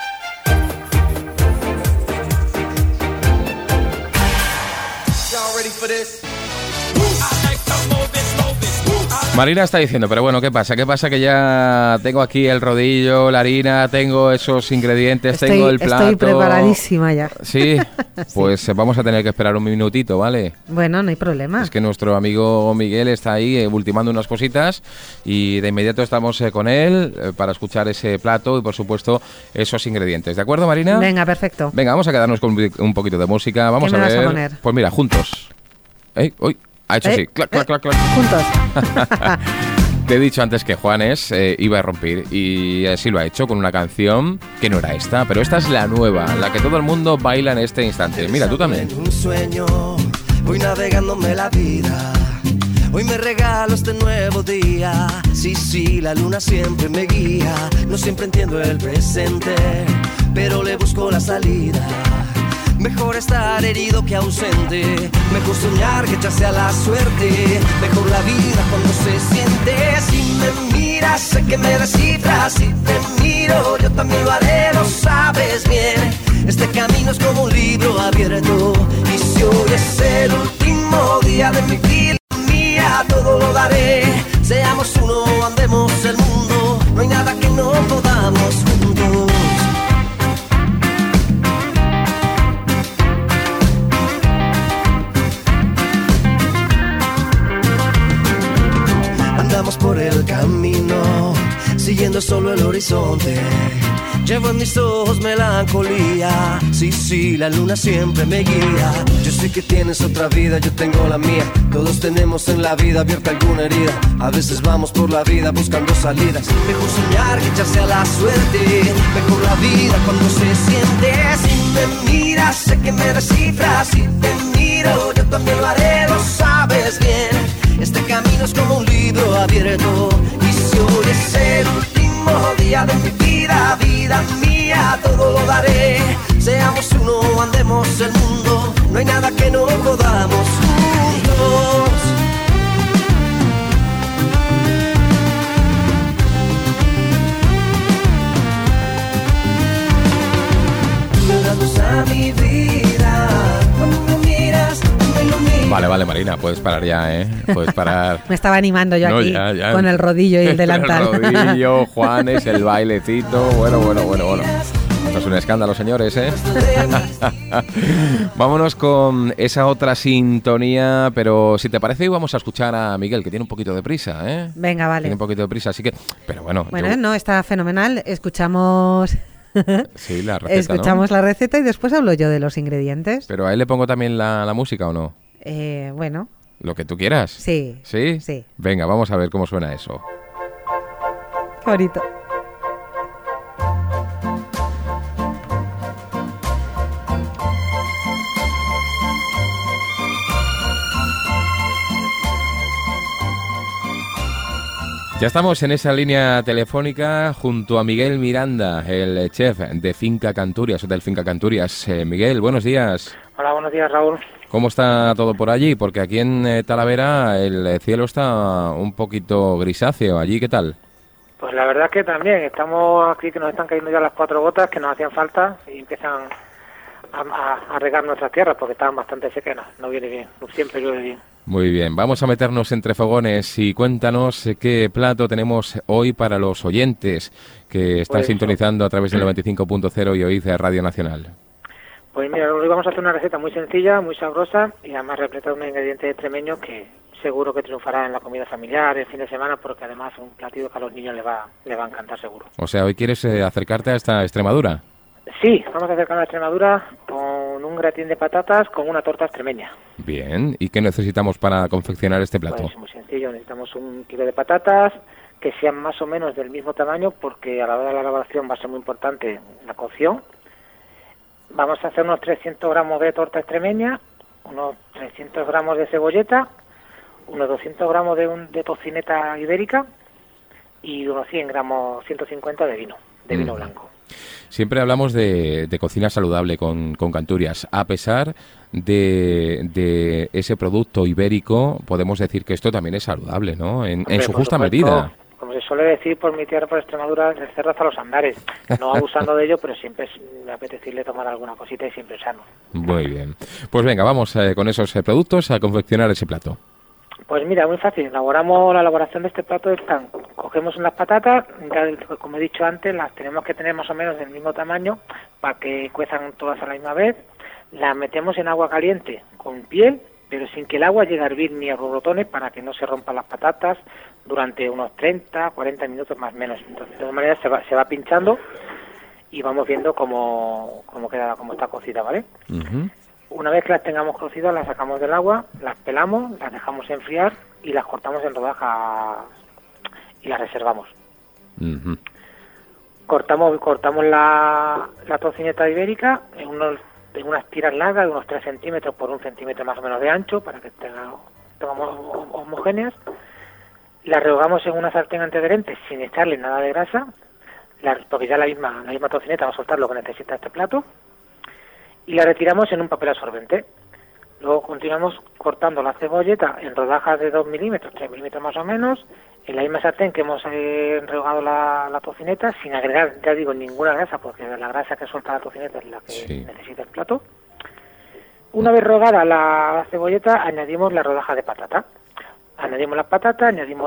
Marina está diciendo, pero bueno, ¿qué pasa? ¿Qué pasa? Que ya tengo aquí el rodillo, la harina, tengo esos ingredientes, tengo el plato. Estoy preparadísima ya. Sí, pues vamos a tener que esperar un minutito, ¿vale? Bueno, no hay problema. Es que nuestro amigo Miguel está ahí ultimando unas cositas y de inmediato estamos con él para escuchar ese plato y, por supuesto, esos ingredientes. ¿De acuerdo, Marina? Venga, perfecto. Venga, vamos a quedarnos con un poquito de música. Vamos ¿Qué a me ver. vas a poner? Pues mira, juntos. Uy. Ha hecho así, clac, clac, clac, clac. Juntos. Te he dicho antes que Juanes iba a romper y así lo ha hecho con una canción que no era esta, pero esta es la nueva, la que todo el mundo baila en este instante. Mira, tú también. En un sueño, voy navegándome la vida. Hoy me regalo este nuevo día. Sí, la luna siempre me guía. No siempre entiendo el presente, pero le busco la salida. Mejor estar herido que ausente. Mejor soñar que echarse a la suerte. Mejor la vida cuando se siente. Si me miras, sé que me descifras. Si te miro, yo también lo haré, lo sabes bien. Este camino es como un libro abierto. Y si hoy es el último día de mi vida mía, todo lo daré. Seamos uno, andemos el mundo. No hay nada que no podamos juntos. Andamos por el camino, siguiendo solo el horizonte. Llevo en mis ojos melancolía. Sí, la luna siempre me guía. Yo sé que tienes otra vida, yo tengo la mía. Todos tenemos en la vida abierta alguna herida. A veces vamos por la vida buscando salidas. Mejor soñar que echarse a la suerte. Mejor la vida cuando se siente. Si me miras, sé que me descifras. Si te miro, yo también lo haré, lo sabes bien. Este camino es como un libro abierto. Y si hoy es el último día de mi vida, vida mía, todo lo daré. Seamos uno, andemos el mundo. No hay nada que no podamos juntos. Llorando a mi vida. Cuando me miras, me iluminas. Vale, Marina, puedes parar ya, ¿eh? Puedes parar. Me estaba animando yo aquí ya. con el rodillo y el delantal. El rodillo, Juanes, el bailecito. Bueno. Esto es un escándalo, señores, ¿eh? Vámonos con esa otra sintonía, pero si te parece, vamos a escuchar a Miguel, que tiene un poquito de prisa, ¿eh? Venga, vale. Tiene un poquito de prisa, así que... Pero bueno... Bueno, no, está fenomenal. Escuchamos... Sí, la receta, escuchamos la receta y después hablo yo de los ingredientes. ¿Pero a él le pongo también la música o no? Bueno. Lo que tú quieras. Sí. ¿Sí? Sí. Venga, vamos a ver cómo suena eso. Qué bonito. Ya estamos en esa línea telefónica junto a Miguel Miranda, el chef de Finca Canturias, o del Finca Canturias. Miguel, buenos días. Hola, buenos días, Raúl. ¿Cómo está todo por allí? Porque aquí en Talavera el cielo está un poquito grisáceo. ¿Allí qué tal? Pues la verdad es que también. Estamos aquí que nos están cayendo ya las 4 gotas que nos hacían falta y empiezan a regar nuestras tierras porque estaban bastante secas. No viene bien, no siempre llueve bien. Muy bien, vamos a meternos entre fogones y cuéntanos qué plato tenemos hoy para los oyentes que están sintonizando a través del 95.0 y OIZ Radio Nacional. Pues mira, hoy vamos a hacer una receta muy sencilla, muy sabrosa y además repleta de un ingrediente extremeño que seguro que triunfará en la comida familiar el fin de semana, porque además es un platillo que a los niños les va a encantar seguro. O sea, hoy quieres acercarte a esta Extremadura. Sí, vamos a acercarnos a Extremadura con un gratín de patatas con una torta extremeña. Bien, ¿y qué necesitamos para confeccionar este plato? Pues muy sencillo, necesitamos 1 kilo de patatas que sean más o menos del mismo tamaño, porque a la hora de la elaboración va a ser muy importante la cocción. Vamos a hacer unos 300 gramos de torta extremeña, unos 300 gramos de cebolleta, unos 200 gramos de tocineta ibérica y unos 100 gramos, 150 de vino blanco. Siempre hablamos de cocina saludable con Canturias. A pesar de ese producto ibérico, podemos decir que esto también es saludable, ¿no? En su justa medida. Como se suele decir por mi tierra, por Extremadura, el cerdo hasta los andares. No abusando de ello, pero siempre es apetecible tomar alguna cosita y siempre sano. Muy bien. Pues venga, vamos con esos productos a confeccionar ese plato. Pues mira, muy fácil. La elaboración de este plato es tan: cogemos unas patatas, ya, como he dicho antes, las tenemos que tener más o menos del mismo tamaño para que cuezan todas a la misma vez. Las metemos en agua caliente con piel, pero sin que el agua llegue a hervir ni a borbotones, para que no se rompan las patatas, durante unos 30, 40 minutos más o menos. Entonces, de todas maneras se va pinchando y vamos viendo cómo está cocida, ¿vale? Uh-huh. Una vez que las tengamos cocidas, las sacamos del agua, las pelamos, las dejamos enfriar y las cortamos en rodajas y las reservamos. Uh-huh. Cortamos la tocineta ibérica en unas tiras largas de unos 3 centímetros por 1 centímetro más o menos de ancho, para que tengamos homogéneas. Las rehogamos en una sartén antiadherente sin echarle nada de grasa, porque ya la misma tocineta va a soltar lo que necesita este plato, y la retiramos en un papel absorbente. Luego continuamos cortando la cebolleta en rodajas de 2 milímetros, 3 milímetros más o menos, en la misma sartén que hemos rehogado la tocineta, sin agregar, ya digo, ninguna grasa, porque la grasa que suelta la tocineta es la que necesita el plato. Una vez rehogada la cebolleta, añadimos la rodaja de patata. Añadimos las patatas, añadimos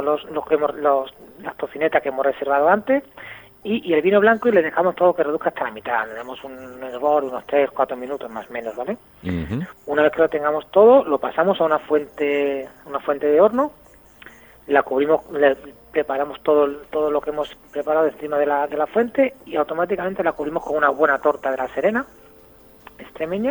las tocinetas que hemos reservado antes, y el vino blanco, y le dejamos todo que reduzca hasta la mitad. Le damos un hervor, unos 3-4 minutos más o menos, ¿vale? Uh-huh. Una vez que lo tengamos todo, lo pasamos a una fuente de horno, la cubrimos, le preparamos todo lo que hemos preparado encima de la fuente, y automáticamente la cubrimos con una buena torta de la Serena extremeña.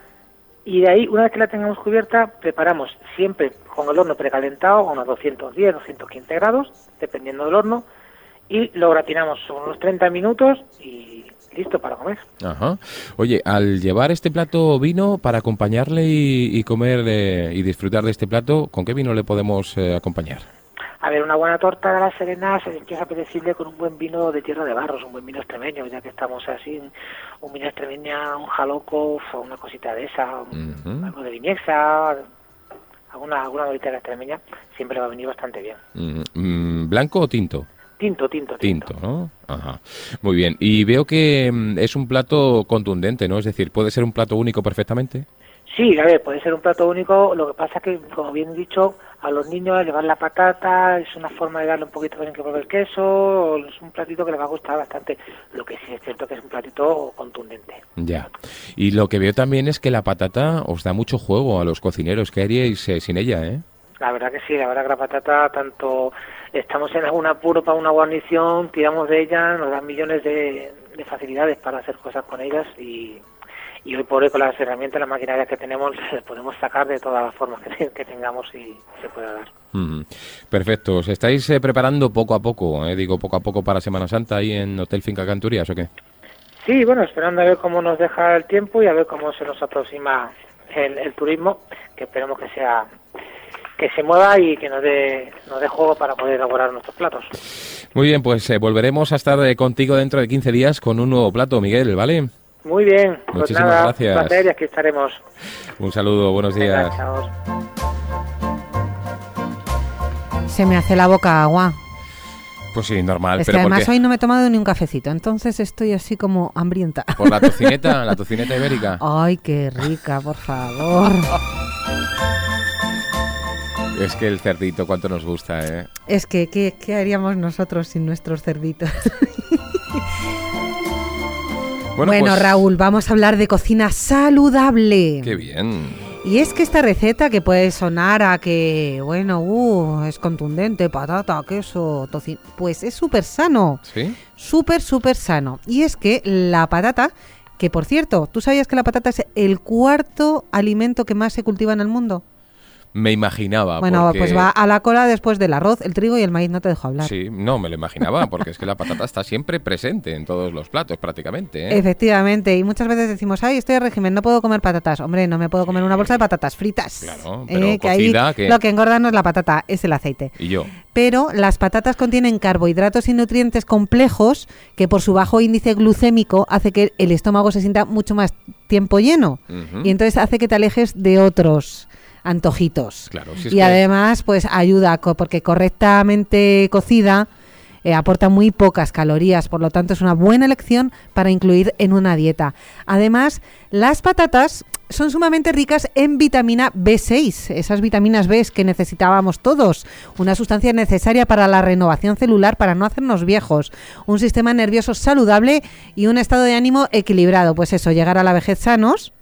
Y de ahí, una vez que la tengamos cubierta, preparamos siempre con el horno precalentado a unos 210, 215 grados, dependiendo del horno, y lo gratinamos unos 30 minutos y listo para comer. Ajá. Oye, al llevar este plato vino, para acompañarle y comer y disfrutar de este plato, ¿con qué vino le podemos acompañar? A ver, una buena torta de la Serena es apetecible con un buen vino de Tierra de Barros, un buen vino extremeño, ya que estamos así, un vino extremeña, un jaloco, una cosita de esa, algo de viñexa, alguna bolita de extremeña, siempre le va a venir bastante bien. ¿Blanco o tinto? Tinto, ¿no? Ajá. Muy bien. Y veo que es un plato contundente, ¿no? Es decir, ¿puede ser un plato único perfectamente? Sí, a ver, puede ser un plato único. Lo que pasa es que, como bien he dicho, a los niños llevar la patata es una forma de darle un poquito de que probar el queso, es un platito que les va a gustar bastante. Lo que sí es cierto que es un platito contundente. Ya. Y lo que veo también es que la patata os da mucho juego a los cocineros. ¿Qué haríais sin ella, eh? La verdad que sí, la verdad que la patata, tanto estamos en algún apuro para una guarnición, tiramos de ella, nos dan millones de facilidades para hacer cosas con ellas, y hoy por hoy, con las herramientas, las maquinarias que tenemos, les podemos sacar de todas las formas que tengamos y se pueda dar. Perfecto. ¿Os estáis preparando poco a poco, poco a poco para Semana Santa ahí en Hotel Finca Canturias o qué? Sí, bueno, esperando a ver cómo nos deja el tiempo y a ver cómo se nos aproxima el turismo, que esperemos que se mueva y que nos dé juego para poder elaborar nuestros platos. Muy bien, pues volveremos a estar contigo dentro de 15 días con un nuevo plato, Miguel, ¿vale? Muy bien, pues muchísimas nada, gracias. Un placer, y aquí estaremos. Un saludo, buenos días. Venga, chao. Se me hace la boca agua. Pues sí, normal. Es pero que además ¿por qué? hoy no me he tomado ni un cafecito, entonces estoy así como hambrienta. ¿Por la tocineta ibérica? Ay, qué rica, por favor. Es que el cerdito, cuánto nos gusta, ¿eh? Es que, ¿qué haríamos nosotros sin nuestros cerditos? Bueno, pues, Raúl, vamos a hablar de cocina saludable. Qué bien. Y es que esta receta, que puede sonar a que, bueno, es contundente, patata, queso, tocino, pues es súper sano. ¿Sí? Súper sano. Y es que la patata, que por cierto, ¿tú sabías que la patata es el cuarto alimento que más se cultiva en el mundo? Me imaginaba. Bueno, porque... pues va a la cola después del arroz, el trigo y el maíz, no te dejo hablar. Sí, no, me lo imaginaba, porque es que la patata está siempre presente en todos los platos, prácticamente, ¿eh? Efectivamente, y muchas veces decimos, ay, estoy de régimen, no puedo comer patatas. Hombre, no me puedo comer una bolsa de patatas fritas. Claro, pero que ahí cocida, que... lo que engorda no es la patata, es el aceite. Y yo. Pero las patatas contienen carbohidratos y nutrientes complejos que por su bajo índice glucémico hace que el estómago se sienta mucho más tiempo lleno. Y entonces hace que te alejes de otros antojitos. Claro, y además pues ayuda porque correctamente cocida aporta muy pocas calorías, por lo tanto es una buena elección para incluir en una dieta. Además, las patatas son sumamente ricas en vitamina B6, esas vitaminas B que necesitábamos todos, una sustancia necesaria para la renovación celular, para no hacernos viejos, un sistema nervioso saludable y un estado de ánimo equilibrado. Pues eso, llegar a la vejez sanos.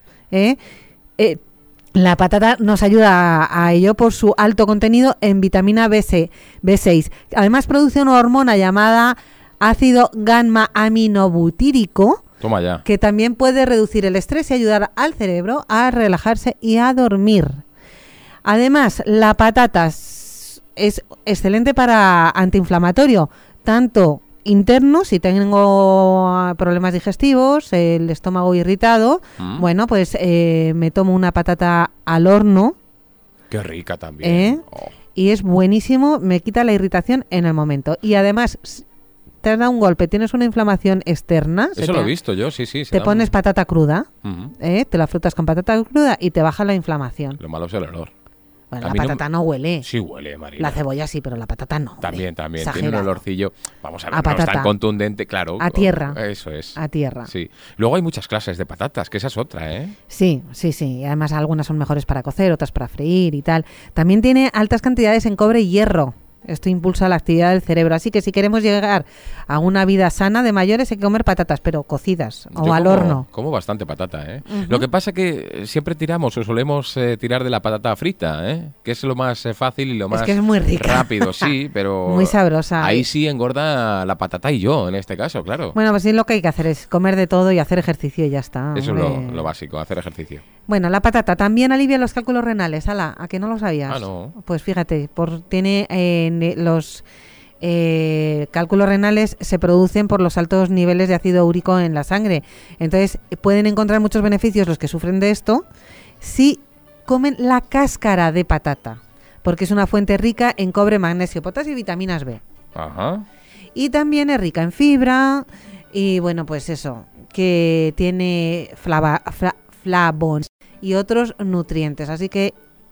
La patata nos ayuda a ello por su alto contenido en vitamina B6. Además produce una hormona llamada ácido gamma-aminobutírico, Toma ya. que también puede reducir el estrés y ayudar al cerebro a relajarse y a dormir. Además, la patata es excelente para antiinflamatorio, tanto interno, si tengo problemas digestivos, el estómago irritado, bueno, pues me tomo una patata al horno. Qué rica también. Y es buenísimo, me quita la irritación en el momento. Y además, te da un golpe, tienes una inflamación externa. Eso lo he visto yo, sí. Te pones patata cruda, te la frotas con patata cruda y te baja la inflamación. Lo malo es el olor. Bueno, la patata no huele. Sí huele, Marina. La cebolla sí, pero la patata no. También. Exagerado. Tiene un olorcillo, vamos a ver, A no es patata. tan contundente, claro. A tierra. Eso es. A tierra. Sí. Luego hay muchas clases de patatas, que esa es otra, ¿eh? Sí. Y además algunas son mejores para cocer, otras para freír y tal. También tiene altas cantidades en cobre y hierro. Esto impulsa la actividad del cerebro. Así que si queremos llegar a una vida sana de mayores hay que comer patatas, pero cocidas o al horno. Como bastante patata, ¿eh? Lo que pasa que siempre tiramos o solemos tirar de la patata frita, ¿eh? Que es lo más fácil y lo más que es muy rica. rápido, sí, pero... Muy sabrosa. Ahí sí engorda la patata y yo, en este caso, claro. Bueno, pues sí, lo que hay que hacer es comer de todo y hacer ejercicio y ya está. Eso es lo básico, hacer ejercicio. Bueno, la patata también alivia los cálculos renales. ¿A que no lo sabías? Ah, no. Pues fíjate, tiene los cálculos renales se producen por los altos niveles de ácido úrico en la sangre. Entonces, pueden encontrar muchos beneficios los que sufren de esto si comen la cáscara de patata, porque es una fuente rica en cobre, magnesio, potasio y vitaminas B. Ajá. Y también es rica en fibra y, bueno, pues eso, que tiene flavonoides y otros nutrientes, así que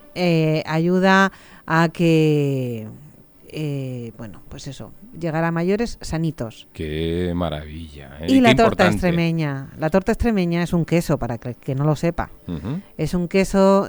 ayuda a que bueno, pues eso, llegar a mayores sanitos. Qué maravilla, ¿eh? Y la qué torta importante. extremeña. La torta extremeña es un queso, para que no lo sepa. Es un queso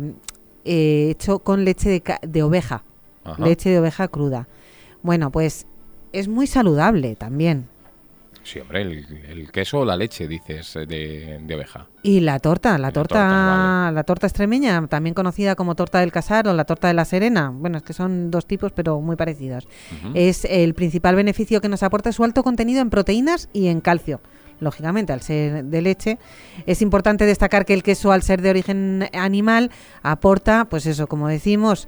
hecho con leche de oveja. Ajá. Leche de oveja cruda. Bueno, pues es muy saludable también. Sí, hombre, el queso o la leche, dices, de oveja. Y la torta vale. la torta extremeña, también conocida como torta del Casar o la torta de la Serena. Bueno, es que son dos tipos, pero muy parecidos. Es el principal beneficio que nos aporta su alto contenido en proteínas y en calcio. Lógicamente, al ser de leche, es importante destacar que el queso, al ser de origen animal, aporta, pues eso, como decimos,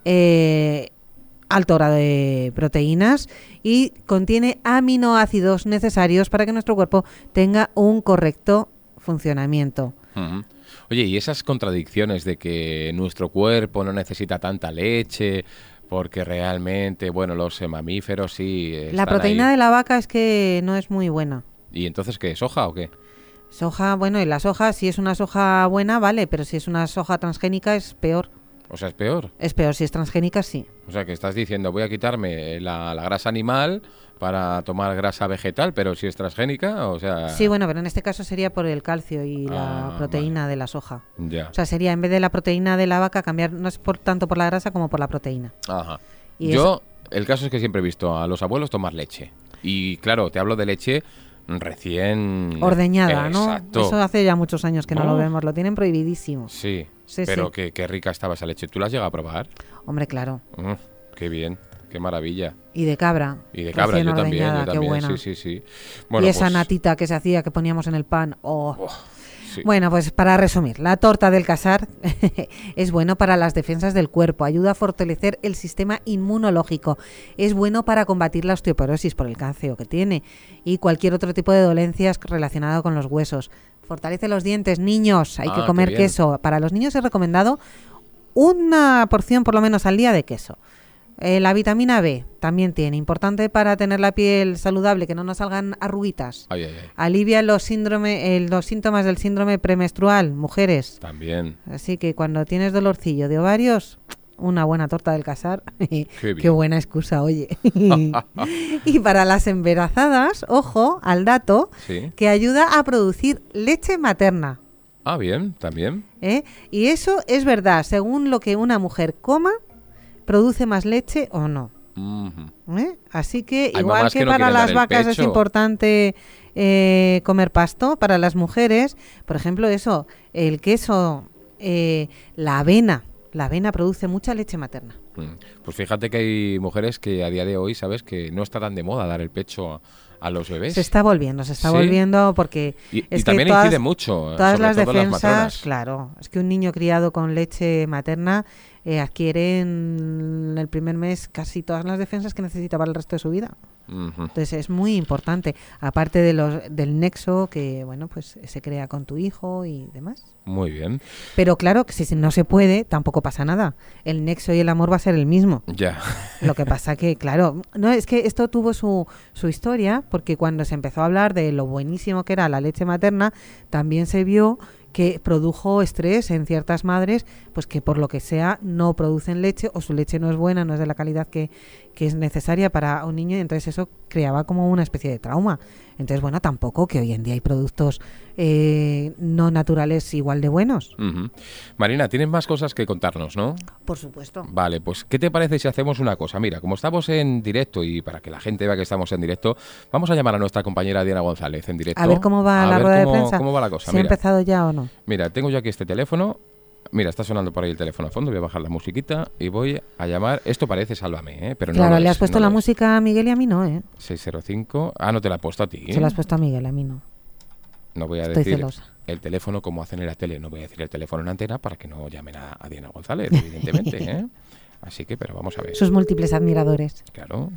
alto grado de proteínas y contiene aminoácidos necesarios para que nuestro cuerpo tenga un correcto funcionamiento. Oye, y esas contradicciones de que nuestro cuerpo no necesita tanta leche porque realmente, bueno, los mamíferos sí están La proteína ahí. de la vaca es que no es muy buena. ¿Y entonces qué? ¿Soja o qué? Soja, bueno, y la soja, si es una soja buena, vale, pero si es una soja transgénica es peor. O sea, es peor. Es peor, si es transgénica, sí. O sea, que estás diciendo, voy a quitarme la grasa animal para tomar grasa vegetal, pero si es transgénica, o sea... Sí, bueno, pero en este caso sería por el calcio y la proteína de la soja. Ya. O sea, sería en vez de la proteína de la vaca cambiar, no es tanto por la grasa como por la proteína. Ajá. Y el caso es que siempre he visto a los abuelos tomar leche. Y claro, te hablo de leche recién ordeñada, ¿no? Exacto. Eso hace ya muchos años que no lo vemos, lo tienen prohibidísimo. Sí, Sí, pero sí. qué rica estaba esa leche. ¿Tú la has llegado a probar? Hombre, claro. Qué bien, qué maravilla. Y de cabra. Y de cabra, recién yo también, ordeñada, qué buena. sí. Y esa pues, natita que se hacía, que poníamos en el pan. sí. Bueno, pues para resumir, la torta del casar es bueno para las defensas del cuerpo, ayuda a fortalecer el sistema inmunológico, es bueno para combatir la osteoporosis por el calcio que tiene y cualquier otro tipo de dolencias relacionado con los huesos. Fortalece los dientes, niños, hay que comer queso. Para los niños es recomendado una porción por lo menos al día de queso. La vitamina B también tiene, importante para tener la piel saludable, que no nos salgan arruguitas. Alivia los síntomas del síndrome premenstrual, mujeres. También. Así que cuando tienes dolorcillo de ovarios, una buena torta del casar. Qué buena excusa, oye. Y para las embarazadas, ojo al dato, que ayuda a producir leche materna. Ah, bien, también. Y eso es verdad, según lo que una mujer coma, produce más leche o no. Así que hay igual que para las vacas es importante comer pasto, para las mujeres, por ejemplo, eso, el queso, la avena produce mucha leche materna. Pues fíjate que hay mujeres que a día de hoy, sabes, que no está tan de moda dar el pecho a los bebés. Se está volviendo porque y también incide mucho. Todas las todo defensas, claro, es que un niño criado con leche materna adquiere en el primer mes casi todas las defensas que necesita para el resto de su vida. Entonces es muy importante, aparte del nexo que bueno, pues se crea con tu hijo y demás. Muy bien. Pero claro, que si no se puede, tampoco pasa nada. El nexo y el amor va a ser el mismo. Ya. Lo que pasa que, claro, no es que esto tuvo su historia, porque cuando se empezó a hablar de lo buenísimo que era la leche materna, también se vio que produjo estrés en ciertas madres, pues que por lo que sea no producen leche o su leche no es buena, no es de la calidad que es necesaria para un niño, y entonces eso creaba como una especie de trauma. Entonces, bueno, tampoco que hoy en día hay productos no naturales igual de buenos. Marina, tienes más cosas que contarnos, ¿no? Por supuesto. Vale, pues ¿qué te parece si hacemos una cosa? Mira, como estamos en directo y para que la gente vea que estamos en directo, vamos a llamar a nuestra compañera Diana González en directo. A ver cómo va la rueda de prensa. ¿Cómo va la cosa? ¿Se ha empezado ya o no? Mira, tengo yo aquí este teléfono. Mira, está sonando por ahí el teléfono a fondo. Voy a bajar la musiquita y voy a llamar. Esto parece Sálvame, pero claro, no. Claro, le has puesto la música a Miguel y a mí no, 605. Ah, no te la he puesto a ti. Se la has puesto a Miguel, a mí no. No voy a Estoy decir celosa. El teléfono como hacen en la tele. No voy a decir el teléfono en antena para que no llamen a Diana González, evidentemente. Así que, pero vamos a ver. Sus múltiples admiradores. Claro.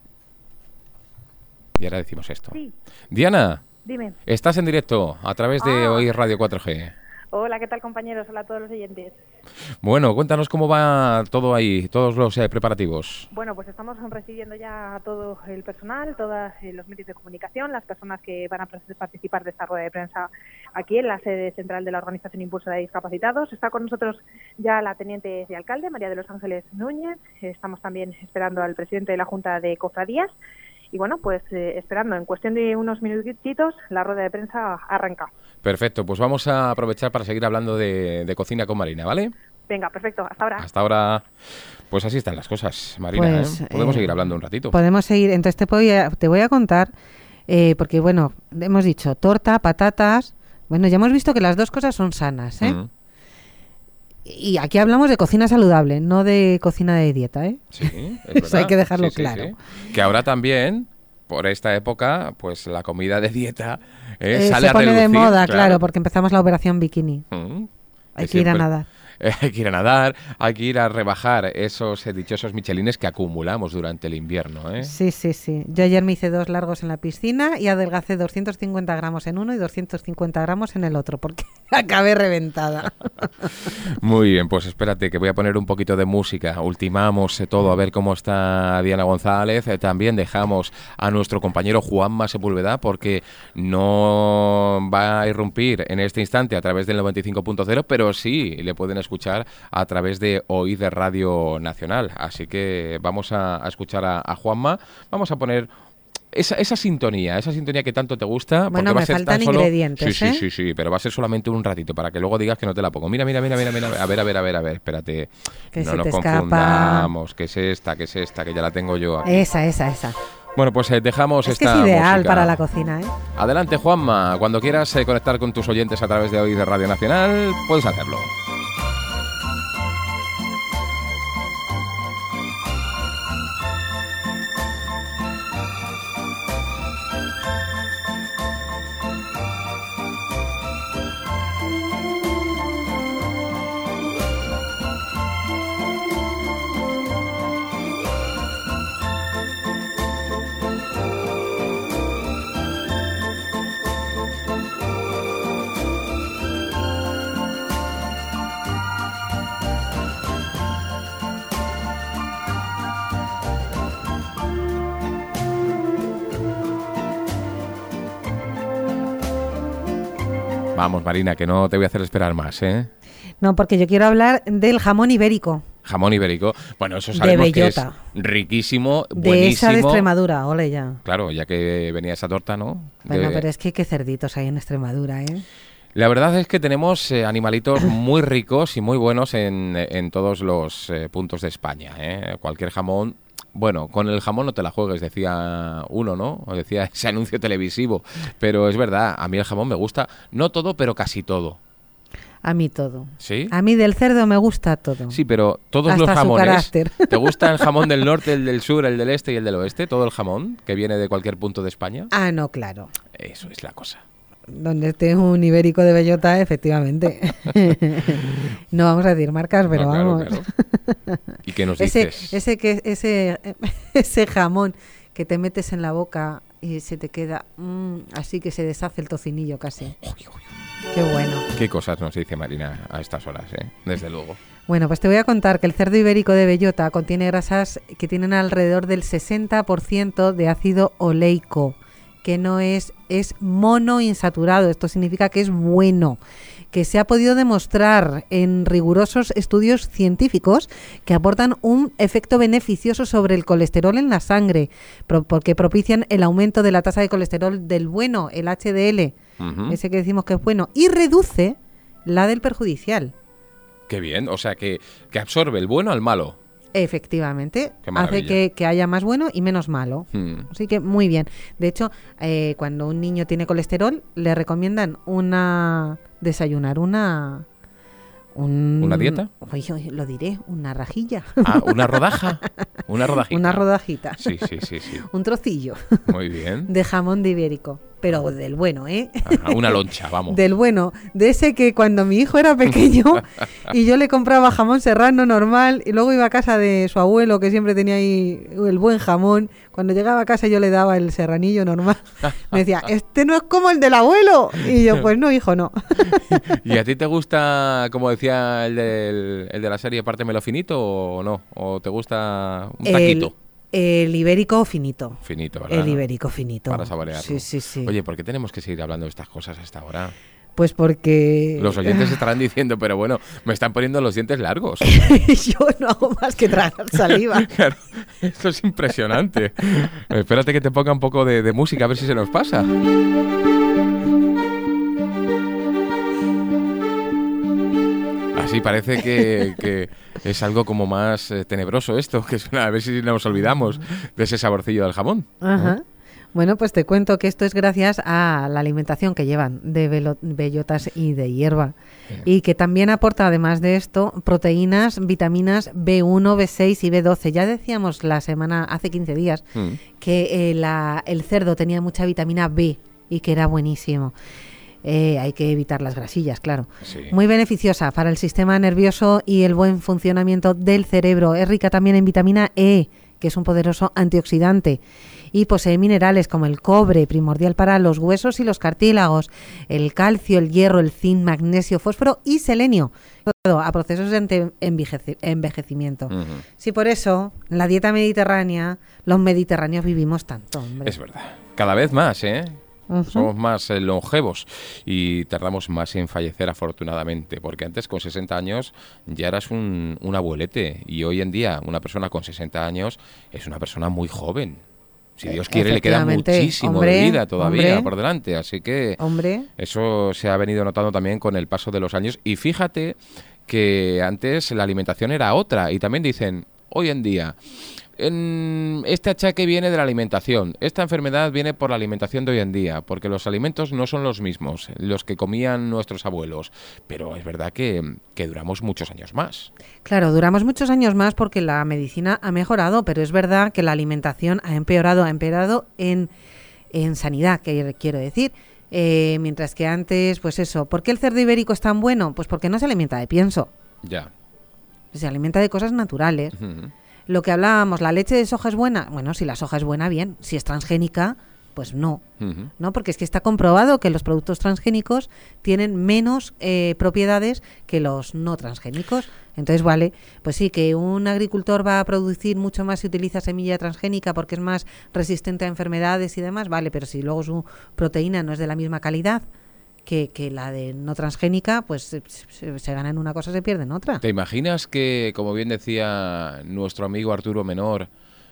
Y ahora decimos esto. Sí. Diana. Dime. Estás en directo a través de Hoy Radio 4G. Hola, ¿qué tal, compañeros? Hola a todos los oyentes. Bueno, cuéntanos cómo va todo ahí, todos los preparativos. Bueno, pues estamos recibiendo ya a todo el personal, todos los medios de comunicación, las personas que van a participar de esta rueda de prensa aquí en la sede central de la Organización Impulso de Discapacitados. Está con nosotros ya la teniente de alcalde, María de los Ángeles Núñez. Estamos también esperando al presidente de la Junta de Cofradías. Y bueno, pues esperando, en cuestión de unos minutitos, la rueda de prensa arranca. Perfecto, pues vamos a aprovechar para seguir hablando de cocina con Marina, ¿vale? Venga, perfecto, hasta ahora. Hasta ahora. Pues así están las cosas, Marina. Pues, podemos seguir hablando un ratito. Podemos seguir, entonces te voy a contar, porque bueno, hemos dicho torta, patatas, bueno, ya hemos visto que las dos cosas son sanas, Y aquí hablamos de cocina saludable, no de cocina de dieta, Sí, es verdad. Eso hay que dejarlo claro. Sí. Que ahora también, por esta época, pues la comida de dieta sale se a relucir. pone de moda, claro, porque empezamos la operación bikini. Hay que ir a nadar. Hay que ir a nadar, hay que ir a rebajar esos dichosos michelines que acumulamos durante el invierno. Sí. Yo ayer me hice 2 largos en la piscina y adelgacé 250 gramos en uno y 250 gramos en el otro, porque acabé reventada. Muy bien, pues espérate que voy a poner un poquito de música. Ultimamos todo a ver cómo está Diana González. También dejamos a nuestro compañero Juanma Sepúlveda porque no va a irrumpir en este instante a través del 95.0, pero sí le pueden escuchar a través de Oíd de Radio Nacional. Así que vamos a escuchar a Juanma. Vamos a poner esa sintonía que tanto te gusta. Bueno, me faltan ingredientes, Sí, pero va a ser solamente un ratito para que luego digas que no te la pongo. Mira. A ver, espérate. Que no se nos te confundamos. ¿Qué es esta? Que ya la tengo yo aquí. Esa. Bueno, pues dejamos Es que esta es ideal música. para la cocina, ¿eh? Adelante, Juanma. Cuando quieras conectar con tus oyentes a través de hoy de Radio Nacional, puedes hacerlo. Vamos, Marina, que no te voy a hacer esperar más, ¿eh? No, porque yo quiero hablar del jamón ibérico. Jamón ibérico. Bueno, eso sabemos que es riquísimo, de buenísimo. esa de Extremadura, ole ya. Claro, ya que venía esa torta, ¿no? Bueno, pero es que qué cerditos hay en Extremadura, ¿eh? La verdad es que tenemos animalitos muy ricos y muy buenos en todos los puntos de España, ¿eh? Cualquier jamón. Bueno, con el jamón no te la juegues, decía uno, ¿no? O decía ese anuncio televisivo. Pero es verdad, a mí el jamón me gusta, no todo, pero casi todo. A mí todo. ¿Sí? A mí del cerdo me gusta todo. Sí, pero todos hasta los jamones. su carácter. ¿Te gusta el jamón del norte, el del sur, el del este y el del oeste? ¿Todo el jamón que viene de cualquier punto de España? Ah, no, claro. Eso es la cosa. Donde esté un ibérico de bellota, efectivamente. No vamos a decir marcas, pero No, claro, vamos. claro. ¿Y qué nos dices? Ese jamón que te metes en la boca y se te queda así que se deshace el tocinillo casi. Qué bueno. ¿Qué cosas nos dice Marina a estas horas, Desde luego. Bueno, pues te voy a contar que el cerdo ibérico de bellota contiene grasas que tienen alrededor del 60% de ácido oleico, que no es monoinsaturado. Esto significa que es bueno, que se ha podido demostrar en rigurosos estudios científicos que aportan un efecto beneficioso sobre el colesterol en la sangre, porque propician el aumento de la tasa de colesterol del bueno, el HDL, ese que decimos que es bueno, y reduce la del perjudicial. Qué bien, o sea que absorbe el bueno al malo. Efectivamente, Qué hace maravilla. que haya más bueno y menos malo. Así que muy bien. De hecho, cuando un niño tiene colesterol, le recomiendan desayunar ¿una dieta? Oye, lo diré, una rajilla. Ah, una rodaja. Una rodajita. Una rodajita. Sí. Un trocillo. Muy bien. De jamón de ibérico. Pero del bueno, ¿eh? Ajá, una loncha, vamos. Del bueno. De ese que cuando mi hijo era pequeño y yo le compraba jamón serrano normal y luego iba a casa de su abuelo que siempre tenía ahí el buen jamón. Cuando llegaba a casa yo le daba el serranillo normal. Me decía, este no es como el del abuelo. Y yo, pues no, hijo, no. ¿Y a ti te gusta, como decía el de la serie, Pártemelo finito o no? ¿O te gusta un taquito? El ibérico finito. Finito, ¿verdad? El ibérico finito. Para saborearlo. Sí. Oye, ¿por qué tenemos que seguir hablando de estas cosas hasta ahora? Pues porque... Los oyentes estarán diciendo, pero bueno, me están poniendo los dientes largos. Yo no hago más que tragar saliva. Claro, esto es impresionante. Espérate que te ponga un poco de música, a ver si se nos pasa. Así parece que es algo como más tenebroso esto, que suena, a ver si nos olvidamos de ese saborcillo del jamón. Ajá. Bueno, pues te cuento que esto es gracias a la alimentación que llevan de bellotas y de hierba. Y que también aporta, además de esto, proteínas, vitaminas B1, B6 y B12. Ya decíamos hace 15 días, que el cerdo tenía mucha vitamina B y que era buenísimo. Hay que evitar las grasillas, claro. Sí. Muy beneficiosa para el sistema nervioso y el buen funcionamiento del cerebro. Es rica también en vitamina E, que es un poderoso antioxidante. Y posee minerales como el cobre, primordial para los huesos y los cartílagos, el calcio, el hierro, el zinc, magnesio, fósforo y selenio, a procesos de envejecimiento. Sí, por eso, en la dieta mediterránea, los mediterráneos vivimos tanto, hombre. Es verdad. Cada vez más, Somos más longevos y tardamos más en fallecer, afortunadamente, porque antes con 60 años ya eras un abuelete y hoy en día una persona con 60 años es una persona muy joven. Si Dios quiere, le queda muchísimo de vida todavía por delante, así que eso se ha venido notando también con el paso de los años. Y fíjate que antes la alimentación era otra y también dicen, hoy en día, Este achaque viene de la alimentación. Esta enfermedad viene por la alimentación de hoy en día, porque los alimentos no son los mismos, los que comían nuestros abuelos. Pero es verdad que duramos muchos años más. Claro, duramos muchos años más porque la medicina ha mejorado, pero es verdad que la alimentación ha empeorado en sanidad, que quiero decir. Mientras que antes, pues eso, ¿por qué el cerdo ibérico es tan bueno? Pues porque no se alimenta de pienso. Ya. Se alimenta de cosas naturales. Uh-huh. Lo que hablábamos, ¿la leche de soja es buena? Bueno, si la soja es buena, bien. Si es transgénica, pues no. Uh-huh. ¿No? Porque es que está comprobado que los productos transgénicos tienen menos propiedades que los no transgénicos. Entonces, vale, pues sí, que un agricultor va a producir mucho más si utiliza semilla transgénica porque es más resistente a enfermedades y demás, vale, pero si luego su proteína no es de la misma calidad que la de no transgénica, pues se gana en una cosa, se pierde en otra. ¿Te imaginas que, como bien decía nuestro amigo Arturo Menor,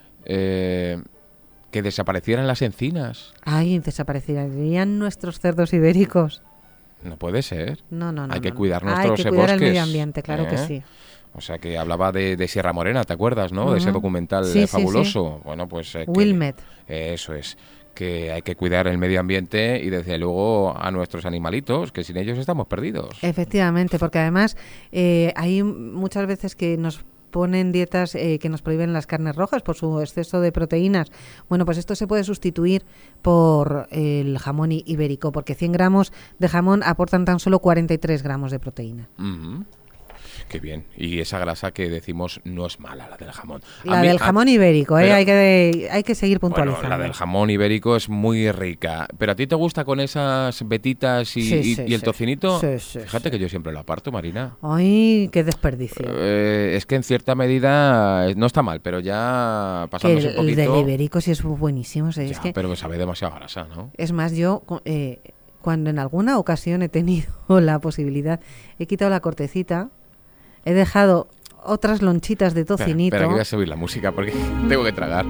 que desaparecieran las encinas? Ay, desaparecerían nuestros cerdos ibéricos. No puede ser. No. Hay que cuidar nuestros bosques. Hay que cuidar el medio ambiente, claro que sí. O sea, que hablaba de Sierra Morena, ¿te acuerdas, no? Uh-huh. De ese documental fabuloso. Sí. Bueno, pues... Wilmet. Eso es. Que hay que cuidar el medio ambiente y desde luego a nuestros animalitos, que sin ellos estamos perdidos. Efectivamente, porque además hay muchas veces que nos ponen dietas que nos prohíben las carnes rojas por su exceso de proteínas. Bueno, pues esto se puede sustituir por el jamón ibérico, porque 100 gramos de jamón aportan tan solo 43 gramos de proteína. Uh-huh. Qué bien. Y esa grasa que decimos no es mala, la del jamón. Del jamón ibérico, pero, hay que seguir puntualizando. Bueno, la del jamón ibérico es muy rica. ¿Pero a ti te gusta con esas vetitas y el tocinito? Sí, Fíjate que yo siempre lo aparto, Marina. Ay, qué desperdicio. Es que en cierta medida no está mal, pero ya pasándose un poquito... El del ibérico sí es buenísimo. Ya, es que pero sabe demasiado grasa, ¿no? Es más, yo... cuando en alguna ocasión he tenido la posibilidad, he quitado la cortecita, he dejado otras lonchitas de tocinito. Espera, que voy a subir la música porque tengo que tragar.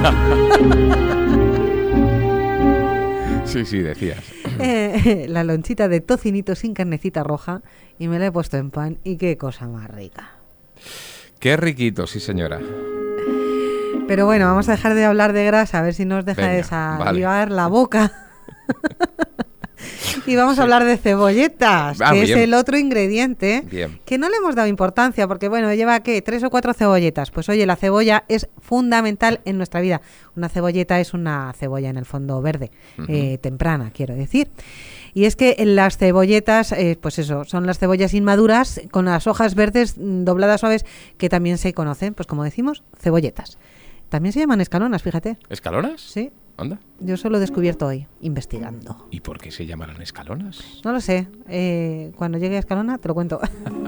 Sí, decías. La lonchita de tocinito sin carnecita roja y me la he puesto en pan y qué cosa más rica. Qué riquito, sí señora. Pero bueno, vamos a dejar de hablar de grasa, a ver si nos deja de salivar la boca. Y vamos a hablar de cebolletas, que es el otro ingrediente que no le hemos dado importancia, porque bueno, lleva ¿qué? 3 o 4 cebolletas. Pues oye, la cebolla es fundamental en nuestra vida. Una cebolleta es una cebolla en el fondo verde, temprana, quiero decir. Y es que las cebolletas, pues eso, son las cebollas inmaduras con las hojas verdes dobladas suaves, que también se conocen, pues como decimos, cebolletas. También se llaman escalonas, fíjate. ¿Escalonas? Sí. ¿Anda? Yo eso lo he descubierto hoy, investigando. ¿Y por qué se llamarán escalonas? No lo sé. Cuando llegue a Escalona te lo cuento.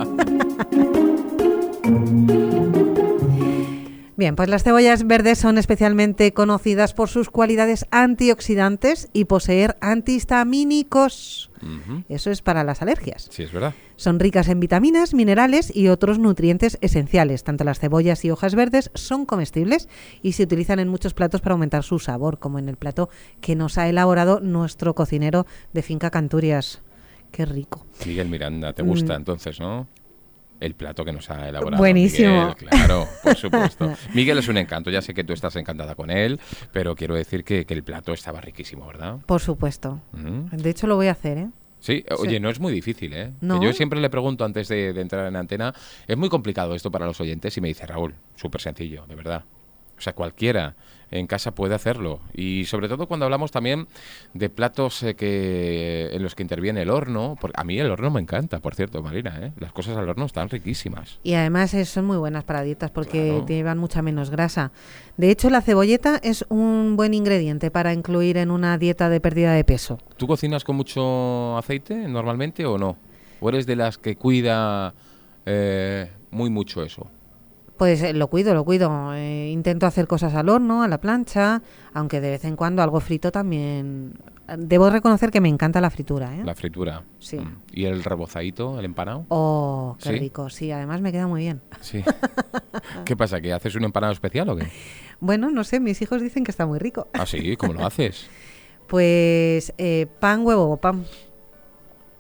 Bien, pues las cebollas verdes son especialmente conocidas por sus cualidades antioxidantes y poseer antihistamínicos. Uh-huh. Eso es para las alergias. Sí, es verdad. Son ricas en vitaminas, minerales y otros nutrientes esenciales. Tanto las cebollas y hojas verdes son comestibles y se utilizan en muchos platos para aumentar su sabor, como en el plato que nos ha elaborado nuestro cocinero de Finca Canturias. ¡Qué rico! Miguel Miranda, ¿te gusta entonces, no? El plato que nos ha elaborado. Buenísimo. Miguel, claro, por supuesto. Miguel es un encanto, ya sé que tú estás encantada con él, pero quiero decir que el plato estaba riquísimo, ¿verdad? Por supuesto. De hecho, lo voy a hacer, ¿eh? Sí, oye, no es muy difícil, ¿eh? ¿No? Yo siempre le pregunto antes de entrar en antena, es muy complicado esto para los oyentes, y me dice, Raúl, súper sencillo, de verdad. O sea, cualquiera en casa puede hacerlo. Y sobre todo cuando hablamos también de platos en los que interviene el horno. Porque a mí el horno me encanta, por cierto, Marina, ¿eh? Las cosas al horno están riquísimas. Y además son muy buenas para dietas porque llevan mucha menos grasa. De hecho, la cebolleta es un buen ingrediente para incluir en una dieta de pérdida de peso. ¿Tú cocinas con mucho aceite normalmente o no? ¿O eres de las que cuida muy mucho eso? Pues lo cuido. Intento hacer cosas al horno, a la plancha, aunque de vez en cuando algo frito también. Debo reconocer que me encanta la fritura, ¿eh? La fritura. Sí. ¿Y el rebozadito, el empanado? Oh, qué rico. Sí, además me queda muy bien. Sí. ¿Qué pasa? ¿Que haces un empanado especial o qué? Bueno, no sé, mis hijos dicen que está muy rico. ¿Ah, sí? ¿Cómo lo haces? Pues pan, huevo o pan.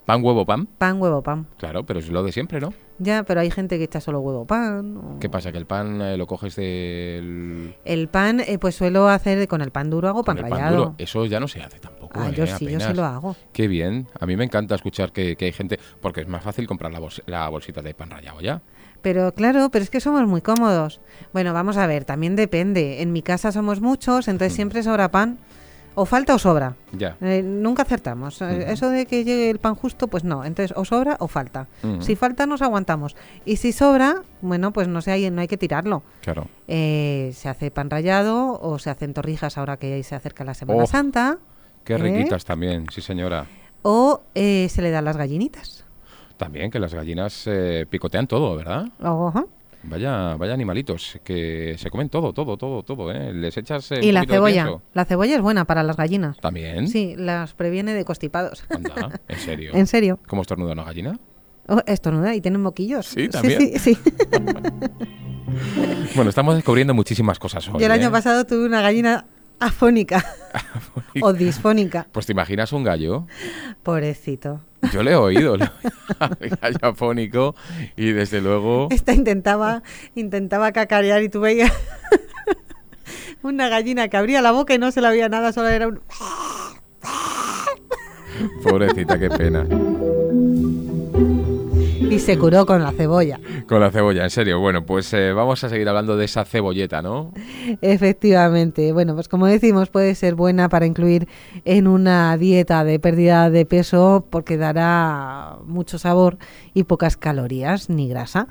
¿Pan, huevo, pan? Pan, huevo, pan. Claro, pero es lo de siempre, ¿no? Ya, pero hay gente que echa solo huevo, pan. ¿Qué pasa? ¿Que el pan lo coges del...? El pan, pues suelo hacer, con el pan duro hago pan Con el rallado. pan duro? Eso ya no se hace tampoco. Yo sí, apenas. yo sí lo hago. Qué bien. A mí me encanta escuchar que hay gente... Porque es más fácil comprar la bolsita de pan rallado ya. Pero claro, pero es que somos muy cómodos. Bueno, vamos a ver, también depende. En mi casa somos muchos, entonces siempre sobra pan. O falta o sobra. Ya. Nunca acertamos. Eso de que llegue el pan justo, pues no. Entonces, o sobra o falta. Si falta, nos aguantamos. Y si sobra, bueno, pues no sé, no hay que tirarlo. Claro. Se hace pan rallado o se hacen torrijas ahora que se acerca la Semana Santa. Qué riquitas también, sí señora. O se le da a las gallinitas. También, que las gallinas picotean todo, ¿verdad? Ajá. Vaya animalitos, que se comen todo, ¿eh? Les echas y la cebolla. La cebolla es buena para las gallinas. ¿También? Sí, las previene de constipados. Anda, ¿en serio? ¿En serio? ¿Cómo estornuda una gallina? Estornuda y tienen moquillos. Sí, también. Sí. Bueno, estamos descubriendo muchísimas cosas hoy. Yo el año pasado tuve una gallina afónica. O disfónica. Pues te imaginas un gallo. Pobrecito. Yo le he oído al gallo afónico y desde luego... Esta intentaba cacarear y tú veías una gallina que abría la boca y no se le veía nada, solo era un... Pobrecita, qué pena. Y se curó con la cebolla. Con la cebolla, en serio. Bueno, pues vamos a seguir hablando de esa cebolleta, ¿no? Efectivamente. Bueno, pues como decimos, puede ser buena para incluir en una dieta de pérdida de peso porque dará mucho sabor y pocas calorías ni grasa.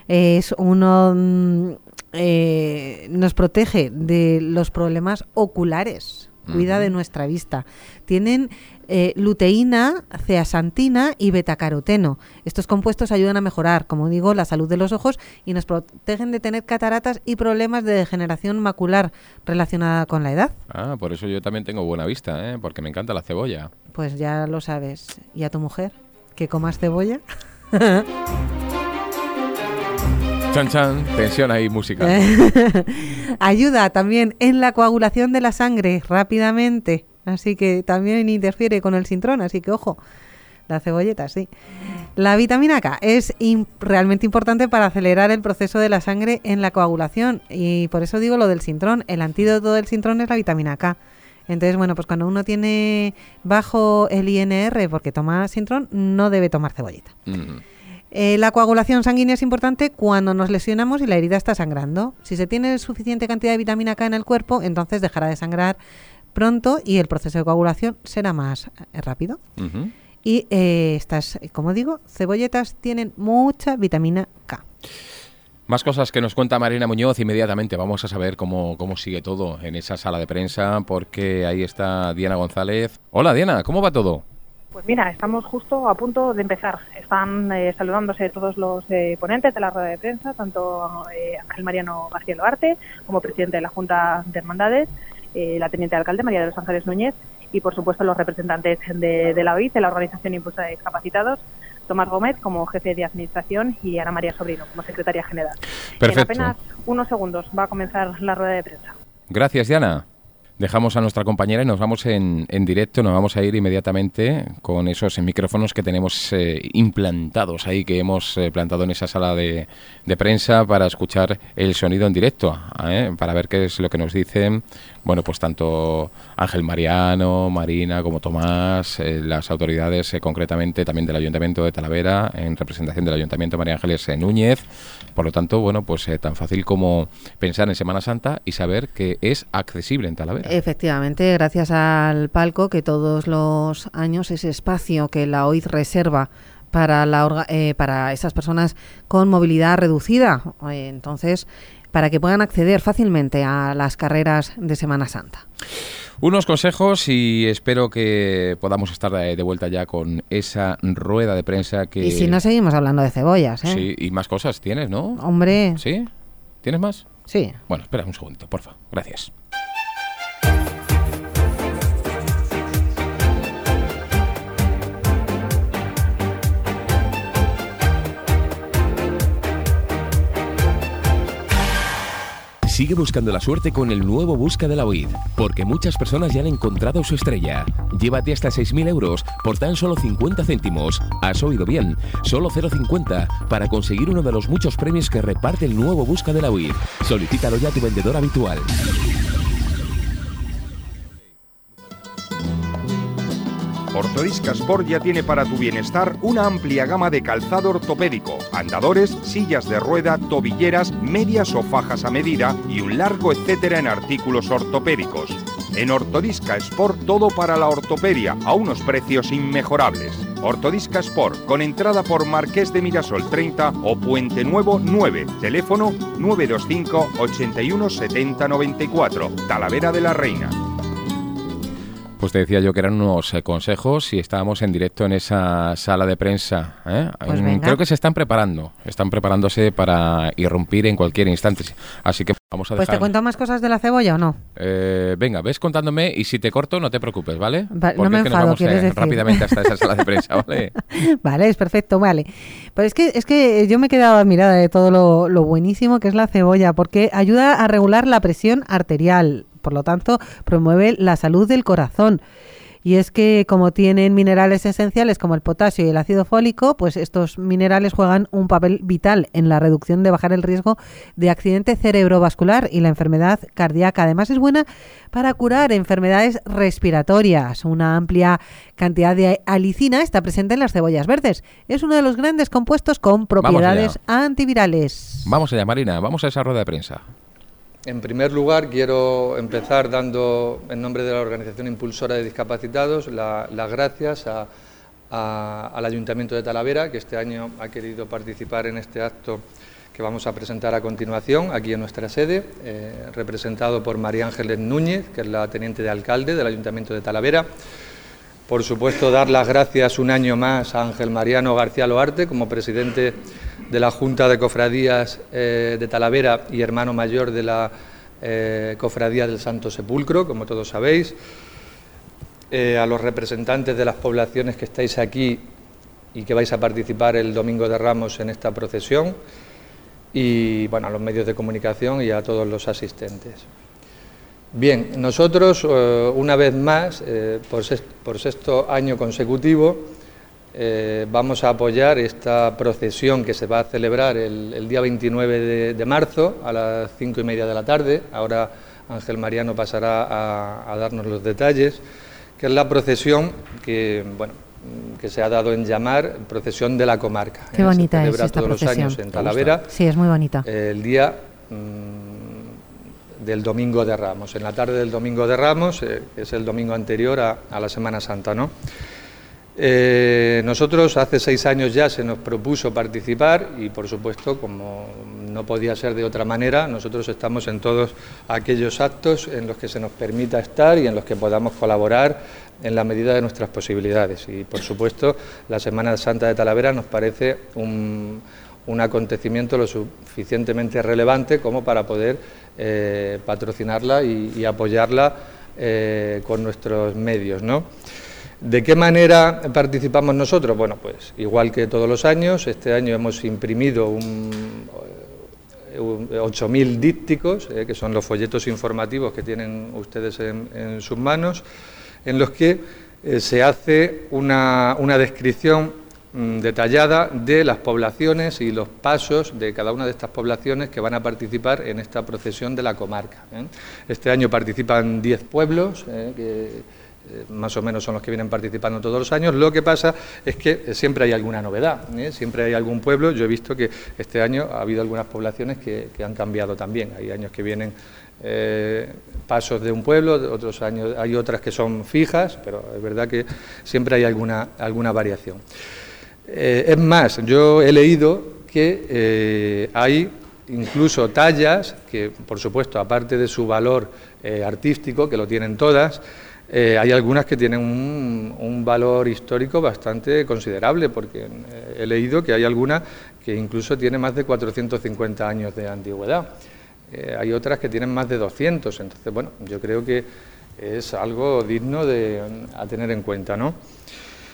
Nos protege de los problemas oculares. Cuida de nuestra vista. Tienen luteína, zeaxantina y betacaroteno. Estos compuestos ayudan a mejorar, como digo, la salud de los ojos y nos protegen de tener cataratas y problemas de degeneración macular relacionada con la edad. Ah, por eso yo también tengo buena vista, ¿eh? Porque me encanta la cebolla. Pues ya lo sabes. ¿Y a tu mujer? ¿Que comas cebolla? Chan, chan, tensión ahí, música. Ayuda también en la coagulación de la sangre rápidamente, así que también interfiere con el sintrón, así que ojo, la cebolleta, sí. La vitamina K es realmente importante para acelerar el proceso de la sangre en la coagulación y por eso digo lo del sintrón, el antídoto del sintrón es la vitamina K. Entonces, bueno, pues cuando uno tiene bajo el INR porque toma sintrón, no debe tomar cebolleta. La coagulación sanguínea es importante cuando nos lesionamos y la herida está sangrando. Si se tiene suficiente cantidad de vitamina K en el cuerpo, entonces dejará de sangrar pronto y el proceso de coagulación será más rápido. Y estas, como digo, cebolletas tienen mucha vitamina K. Más cosas que nos cuenta Marina Muñoz. Inmediatamente vamos a saber cómo sigue todo en esa sala de prensa, porque ahí está Diana González. Hola Diana, ¿cómo va todo? Pues mira, estamos justo a punto de empezar. Están saludándose todos los ponentes de la rueda de prensa, tanto Ángel Mariano García Loarte como presidente de la Junta de Hermandades, la teniente alcalde María de los Ángeles Núñez y por supuesto los representantes de la OID, de la Organización Impulsa de Discapacitados, Tomás Gómez como jefe de administración y Ana María Sobrino como secretaria general. Perfecto. En apenas unos segundos va a comenzar la rueda de prensa. Gracias, Diana. Dejamos a nuestra compañera y nos vamos en directo, nos vamos a ir inmediatamente con esos micrófonos que tenemos implantados ahí, que hemos plantado en esa sala de prensa para escuchar el sonido en directo, para ver qué es lo que nos dicen, bueno, pues tanto Ángel Mariano, Marina como Tomás, las autoridades concretamente también del Ayuntamiento de Talavera, en representación del Ayuntamiento María Ángeles Núñez. Por lo tanto, bueno, pues tan fácil como pensar en Semana Santa y saber que es accesible en Talavera. Efectivamente, gracias al palco que todos los años ese espacio que la OID reserva para esas personas con movilidad reducida, entonces para que puedan acceder fácilmente a las carreras de Semana Santa. Unos consejos y espero que podamos estar de vuelta ya con esa rueda de prensa que... Y si no, seguimos hablando de cebollas, ¿eh? Sí, y más cosas tienes, ¿no? Hombre. ¿Sí? ¿Tienes más? Sí. Bueno, espera un segundito, porfa. Gracias. Sigue buscando la suerte con el nuevo Busca de la OID, porque muchas personas ya han encontrado su estrella. Llévate hasta 6.000 euros por tan solo 50 céntimos. Has oído bien, solo 0,50 para conseguir uno de los muchos premios que reparte el nuevo Busca de la OID. Solicítalo ya a tu vendedor habitual. Ortodisca Sport ya tiene para tu bienestar una amplia gama de calzado ortopédico, andadores, sillas de rueda, tobilleras, medias o fajas a medida y un largo etcétera en artículos ortopédicos. En Ortodisca Sport todo para la ortopedia a unos precios inmejorables. Ortodisca Sport con entrada por Marqués de Mirasol 30 o Puente Nuevo 9, teléfono 925 81 70 94, Talavera de la Reina. Pues te decía yo que eran unos consejos y estábamos en directo en esa sala de prensa. Pues creo que se están preparándose para irrumpir en cualquier instante. Así que vamos a dejar... Pues te cuento más cosas de la cebolla, ¿o no? Venga, ves contándome y si te corto no te preocupes, ¿vale? No me enfado, ¿quieres decir? Rápidamente hasta esa sala de prensa, ¿vale? Vale, es perfecto, vale. Pues es que yo me he quedado admirada de todo lo buenísimo que es la cebolla, porque ayuda a regular la presión arterial. Por lo tanto, promueve la salud del corazón. Y es que como tienen minerales esenciales como el potasio y el ácido fólico, pues estos minerales juegan un papel vital en la reducción de bajar el riesgo de accidente cerebrovascular y la enfermedad cardíaca. Además es buena para curar enfermedades respiratorias. Una amplia cantidad de alicina está presente en las cebollas verdes. Es uno de los grandes compuestos con propiedades antivirales. Vamos allá, Marina, vamos a esa rueda de prensa. En primer lugar, quiero empezar dando, en nombre de la Organización Impulsora de Discapacitados, las gracias al Ayuntamiento de Talavera, que este año ha querido participar en este acto que vamos a presentar a continuación, aquí en nuestra sede, representado por María Ángeles Núñez, que es la teniente de alcalde del Ayuntamiento de Talavera. Por supuesto, dar las gracias un año más a Ángel Mariano García Loarte, como presidente de la Junta de Cofradías de Talavera y hermano mayor de la Cofradía del Santo Sepulcro, como todos sabéis, a los representantes de las poblaciones que estáis aquí y que vais a participar el Domingo de Ramos en esta procesión, y bueno, a los medios de comunicación y a todos los asistentes. Bien, nosotros una vez más, por sexto año consecutivo, vamos a apoyar esta procesión que se va a celebrar el día 29 de marzo a las 5:30 de la tarde. Ahora Ángel Mariano pasará a darnos los detalles, que es la procesión que se ha dado en llamar Procesión de la Comarca. Qué bonita se celebra es esta todos procesión. los años en Talavera. Sí, es muy bonita. El día del Domingo de Ramos, en la tarde del Domingo de Ramos, que es el domingo anterior a la Semana Santa, ¿no? Nosotros hace 6 años ya se nos propuso participar y por supuesto, como no podía ser de otra manera, nosotros estamos en todos aquellos actos en los que se nos permita estar y en los que podamos colaborar en la medida de nuestras posibilidades. Y por supuesto, la Semana Santa de Talavera nos parece un acontecimiento lo suficientemente relevante como para poder patrocinarla y apoyarla con nuestros medios, ¿no? ¿De qué manera participamos nosotros? Bueno, pues igual que todos los años, este año hemos imprimido 8.000 dípticos, que son los folletos informativos que tienen ustedes en sus manos, en los que se hace una descripción detallada de las poblaciones y los pasos de cada una de estas poblaciones que van a participar en esta procesión de la comarca. Este año participan 10 pueblos, que más o menos son los que vienen participando todos los años. Lo que pasa es que siempre hay alguna novedad, siempre hay algún pueblo. Yo he visto que este año ha habido algunas poblaciones que han cambiado también. Hay años que vienen pasos de un pueblo, otros años hay otras que son fijas, pero es verdad que siempre hay alguna variación. Es más, yo he leído que hay incluso tallas que, por supuesto, aparte de su valor artístico, que lo tienen todas, hay algunas que tienen un valor histórico bastante considerable, porque he leído que hay alguna que incluso tiene más de 450 años de antigüedad. Hay otras que tienen más de 200, entonces, bueno, yo creo que es algo digno a tener en cuenta, ¿no?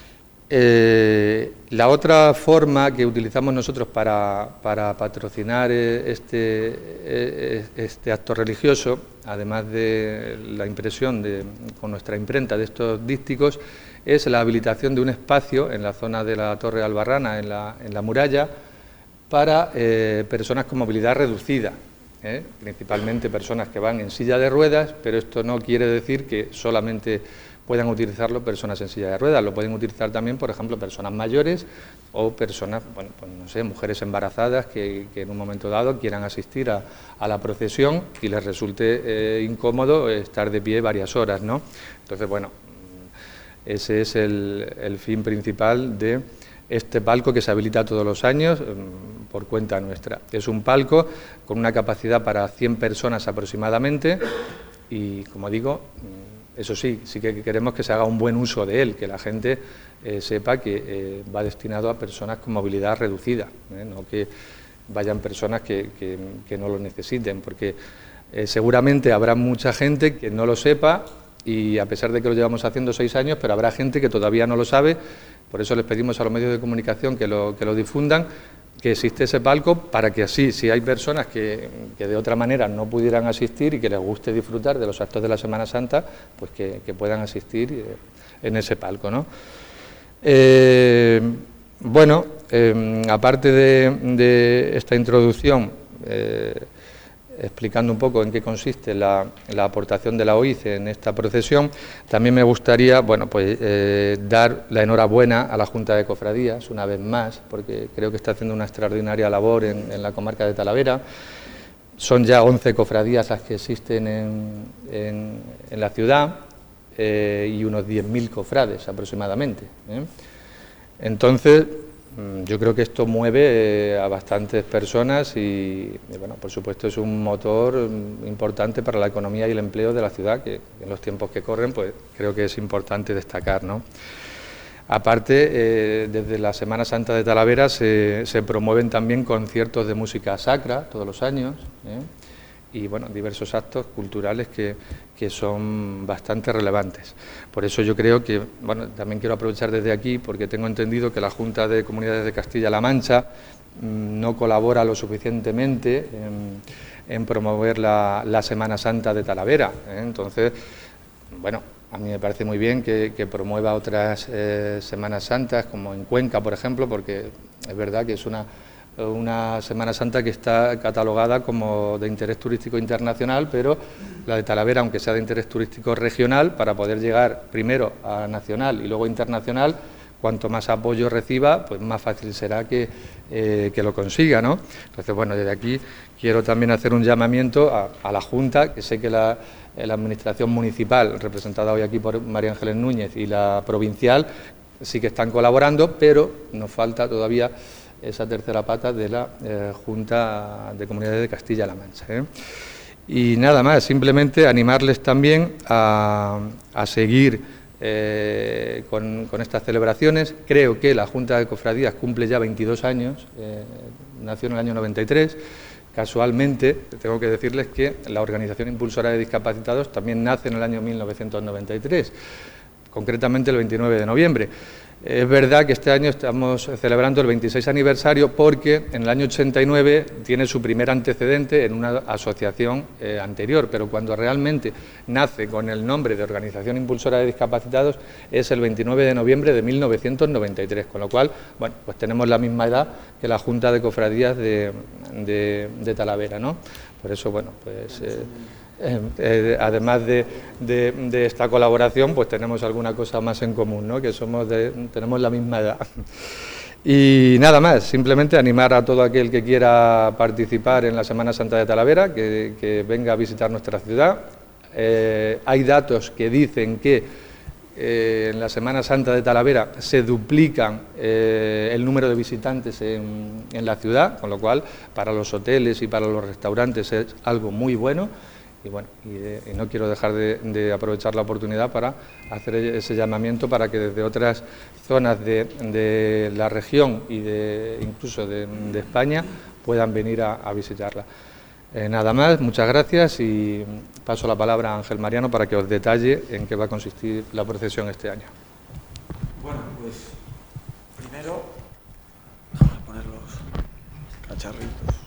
La otra forma que utilizamos nosotros para patrocinar este acto religioso, además de la impresión con nuestra imprenta de estos dísticos, es la habilitación de un espacio en la zona de la Torre Albarrana, en la muralla, para personas con movilidad reducida, principalmente personas que van en silla de ruedas, pero esto no quiere decir que solamente puedan utilizarlo personas en silla de ruedas, lo pueden utilizar también, por ejemplo, personas mayores o personas, bueno, pues no sé, mujeres embarazadas que en un momento dado quieran asistir a la procesión y les resulte incómodo estar de pie varias horas, ¿no? Entonces, bueno, ese es el fin principal de este palco que se habilita todos los años por cuenta nuestra. Es un palco con una capacidad para 100 personas aproximadamente y, como digo, eso sí que queremos que se haga un buen uso de él, que la gente sepa que va destinado a personas con movilidad reducida, no que vayan personas que no lo necesiten, porque seguramente habrá mucha gente que no lo sepa y a pesar de que lo llevamos haciendo 6 años, pero habrá gente que todavía no lo sabe, por eso les pedimos a los medios de comunicación que lo difundan, que existe ese palco para que así, si hay personas que de otra manera no pudieran asistir y que les guste disfrutar de los actos de la Semana Santa, pues que puedan asistir en ese palco, ¿no? Bueno, aparte de esta introducción, explicando un poco en qué consiste la aportación de la OID en esta procesión, también me gustaría, bueno, pues dar la enhorabuena a la Junta de Cofradías una vez más, porque creo que está haciendo una extraordinaria labor en la comarca de Talavera. Son ya 11 cofradías las que existen en la ciudad y unos 10.000 cofrades aproximadamente. Entonces, yo creo que esto mueve a bastantes personas y, bueno, por supuesto es un motor importante para la economía y el empleo de la ciudad, que en los tiempos que corren, pues creo que es importante destacar, ¿no? Aparte, desde la Semana Santa de Talavera se promueven también conciertos de música sacra todos los años, y bueno, diversos actos culturales que son bastante relevantes. Por eso yo creo que, bueno, también quiero aprovechar desde aquí, porque tengo entendido que la Junta de Comunidades de Castilla-La Mancha no colabora lo suficientemente en promover la Semana Santa de Talavera, Entonces, bueno, a mí me parece muy bien que promueva otras Semanas Santas, como en Cuenca, por ejemplo, porque es verdad que es una Semana Santa que está catalogada como de interés turístico internacional, pero la de Talavera, aunque sea de interés turístico regional, para poder llegar primero a nacional y luego internacional, cuanto más apoyo reciba, pues más fácil será que lo consiga, ¿no? Entonces, bueno, desde aquí quiero también hacer un llamamiento a la Junta, que sé que la Administración Municipal, representada hoy aquí por María Ángeles Núñez, y la provincial, sí que están colaborando, pero nos falta todavía esa tercera pata de la Junta de Comunidades de Castilla-La Mancha. Y nada más, simplemente animarles también a seguir con estas celebraciones. Creo que la Junta de Cofradías cumple ya 22 años, nació en el año 93. Casualmente, tengo que decirles que la Organización Impulsora de Discapacitados también nace en el año 1993, concretamente el 29 de noviembre. Es verdad que este año estamos celebrando el 26 aniversario porque en el año 89 tiene su primer antecedente en una asociación anterior, pero cuando realmente nace con el nombre de Organización Impulsora de Discapacitados es el 29 de noviembre de 1993, con lo cual, bueno, pues tenemos la misma edad que la Junta de Cofradías de Talavera, ¿no? Por eso, bueno, pues además de esta colaboración, pues tenemos alguna cosa más en común, ¿no? Que tenemos la misma edad. Y nada más, simplemente animar a todo aquel que quiera participar en la Semana Santa de Talavera, que venga a visitar nuestra ciudad. Hay datos que dicen que en la Semana Santa de Talavera se duplican el número de visitantes en la ciudad, con lo cual para los hoteles y para los restaurantes es algo muy bueno. Y bueno, y no quiero dejar de aprovechar la oportunidad para hacer ese llamamiento para que desde otras zonas de la región y incluso de España puedan venir a visitarla. Nada más, muchas gracias y paso la palabra a Ángel Mariano para que os detalle en qué va a consistir la procesión este año. Bueno, pues cacharritos.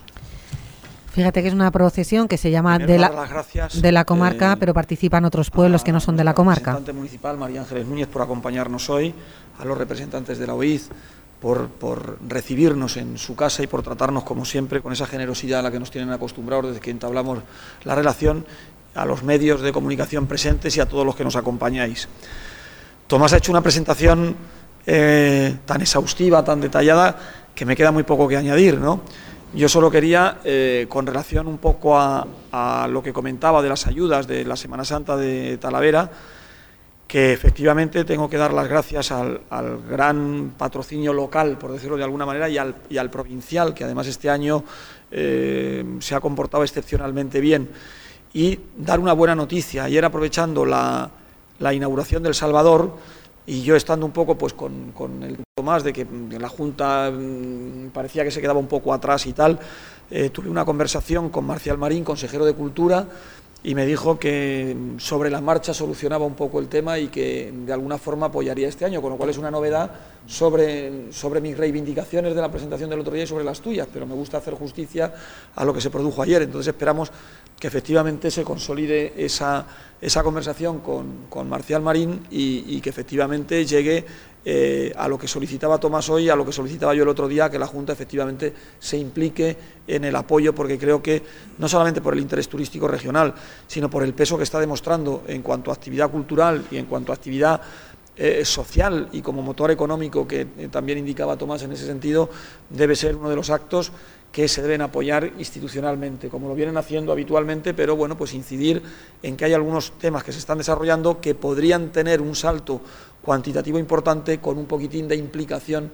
Fíjate que es una procesión que se llama de la comarca, pero participan otros pueblos que no son de la comarca. Representante municipal María Ángeles Núñez por acompañarnos hoy, a los representantes de la OID por recibirnos en su casa y por tratarnos como siempre con esa generosidad a la que nos tienen acostumbrados desde que entablamos la relación, a los medios de comunicación presentes y a todos los que nos acompañáis. Tomás ha hecho una presentación tan exhaustiva, tan detallada, que me queda muy poco que añadir, ¿no? Yo solo quería, con relación un poco a lo que comentaba de las ayudas de la Semana Santa de Talavera, que efectivamente tengo que dar las gracias al gran patrocinio local, por decirlo de alguna manera, y al provincial, que además este año se ha comportado excepcionalmente bien. Y dar una buena noticia. Ayer, aprovechando la inauguración del Salvador, y yo estando un poco pues con el Tomás de que la Junta parecía que se quedaba un poco atrás y tal, tuve una conversación con Marcial Marín, consejero de Cultura, y me dijo que sobre la marcha solucionaba un poco el tema y que de alguna forma apoyaría este año, con lo cual es una novedad sobre mis reivindicaciones de la presentación del otro día y sobre las tuyas, pero me gusta hacer justicia a lo que se produjo ayer. Entonces esperamos que efectivamente se consolide esa conversación con Marcial Marín y que efectivamente llegue a lo que solicitaba Tomás hoy, a lo que solicitaba yo el otro día, que la Junta efectivamente se implique en el apoyo, porque creo que no solamente por el interés turístico regional, sino por el peso que está demostrando en cuanto a actividad cultural y en cuanto a actividad social y como motor económico, que también indicaba Tomás en ese sentido, debe ser uno de los actos que se deben apoyar institucionalmente, como lo vienen haciendo habitualmente, pero bueno, pues incidir en que hay algunos temas que se están desarrollando que podrían tener un salto cuantitativo importante con un poquitín de implicación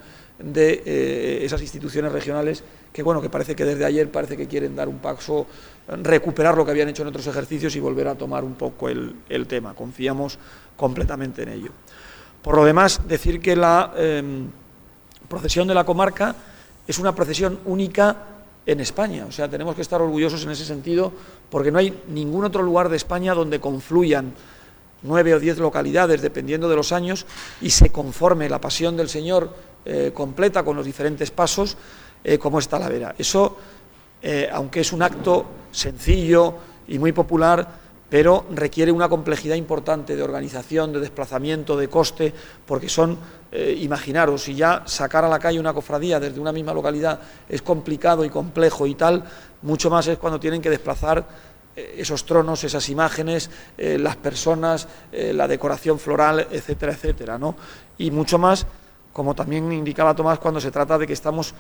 de esas instituciones regionales que, bueno, que parece que desde ayer parece que quieren dar un paso, recuperar lo que habían hecho en otros ejercicios y volver a tomar un poco el tema. Confiamos completamente en ello. Por lo demás, decir que la procesión de la comarca es una procesión única en España, o sea, tenemos que estar orgullosos en ese sentido, porque no hay ningún otro lugar de España donde confluyan 9 o 10 localidades, dependiendo de los años, y se conforme la pasión del Señor completa con los diferentes pasos, como es Talavera. Eso, aunque es un acto sencillo y muy popular, pero requiere una complejidad importante de organización, de desplazamiento, de coste, porque son, imaginaros, si ya sacar a la calle una cofradía desde una misma localidad es complicado y complejo y tal, mucho más es cuando tienen que desplazar esos tronos, esas imágenes, las personas, la decoración floral, etcétera, etcétera, ¿no? Y mucho más, como también indicaba Tomás, cuando se trata de que estamos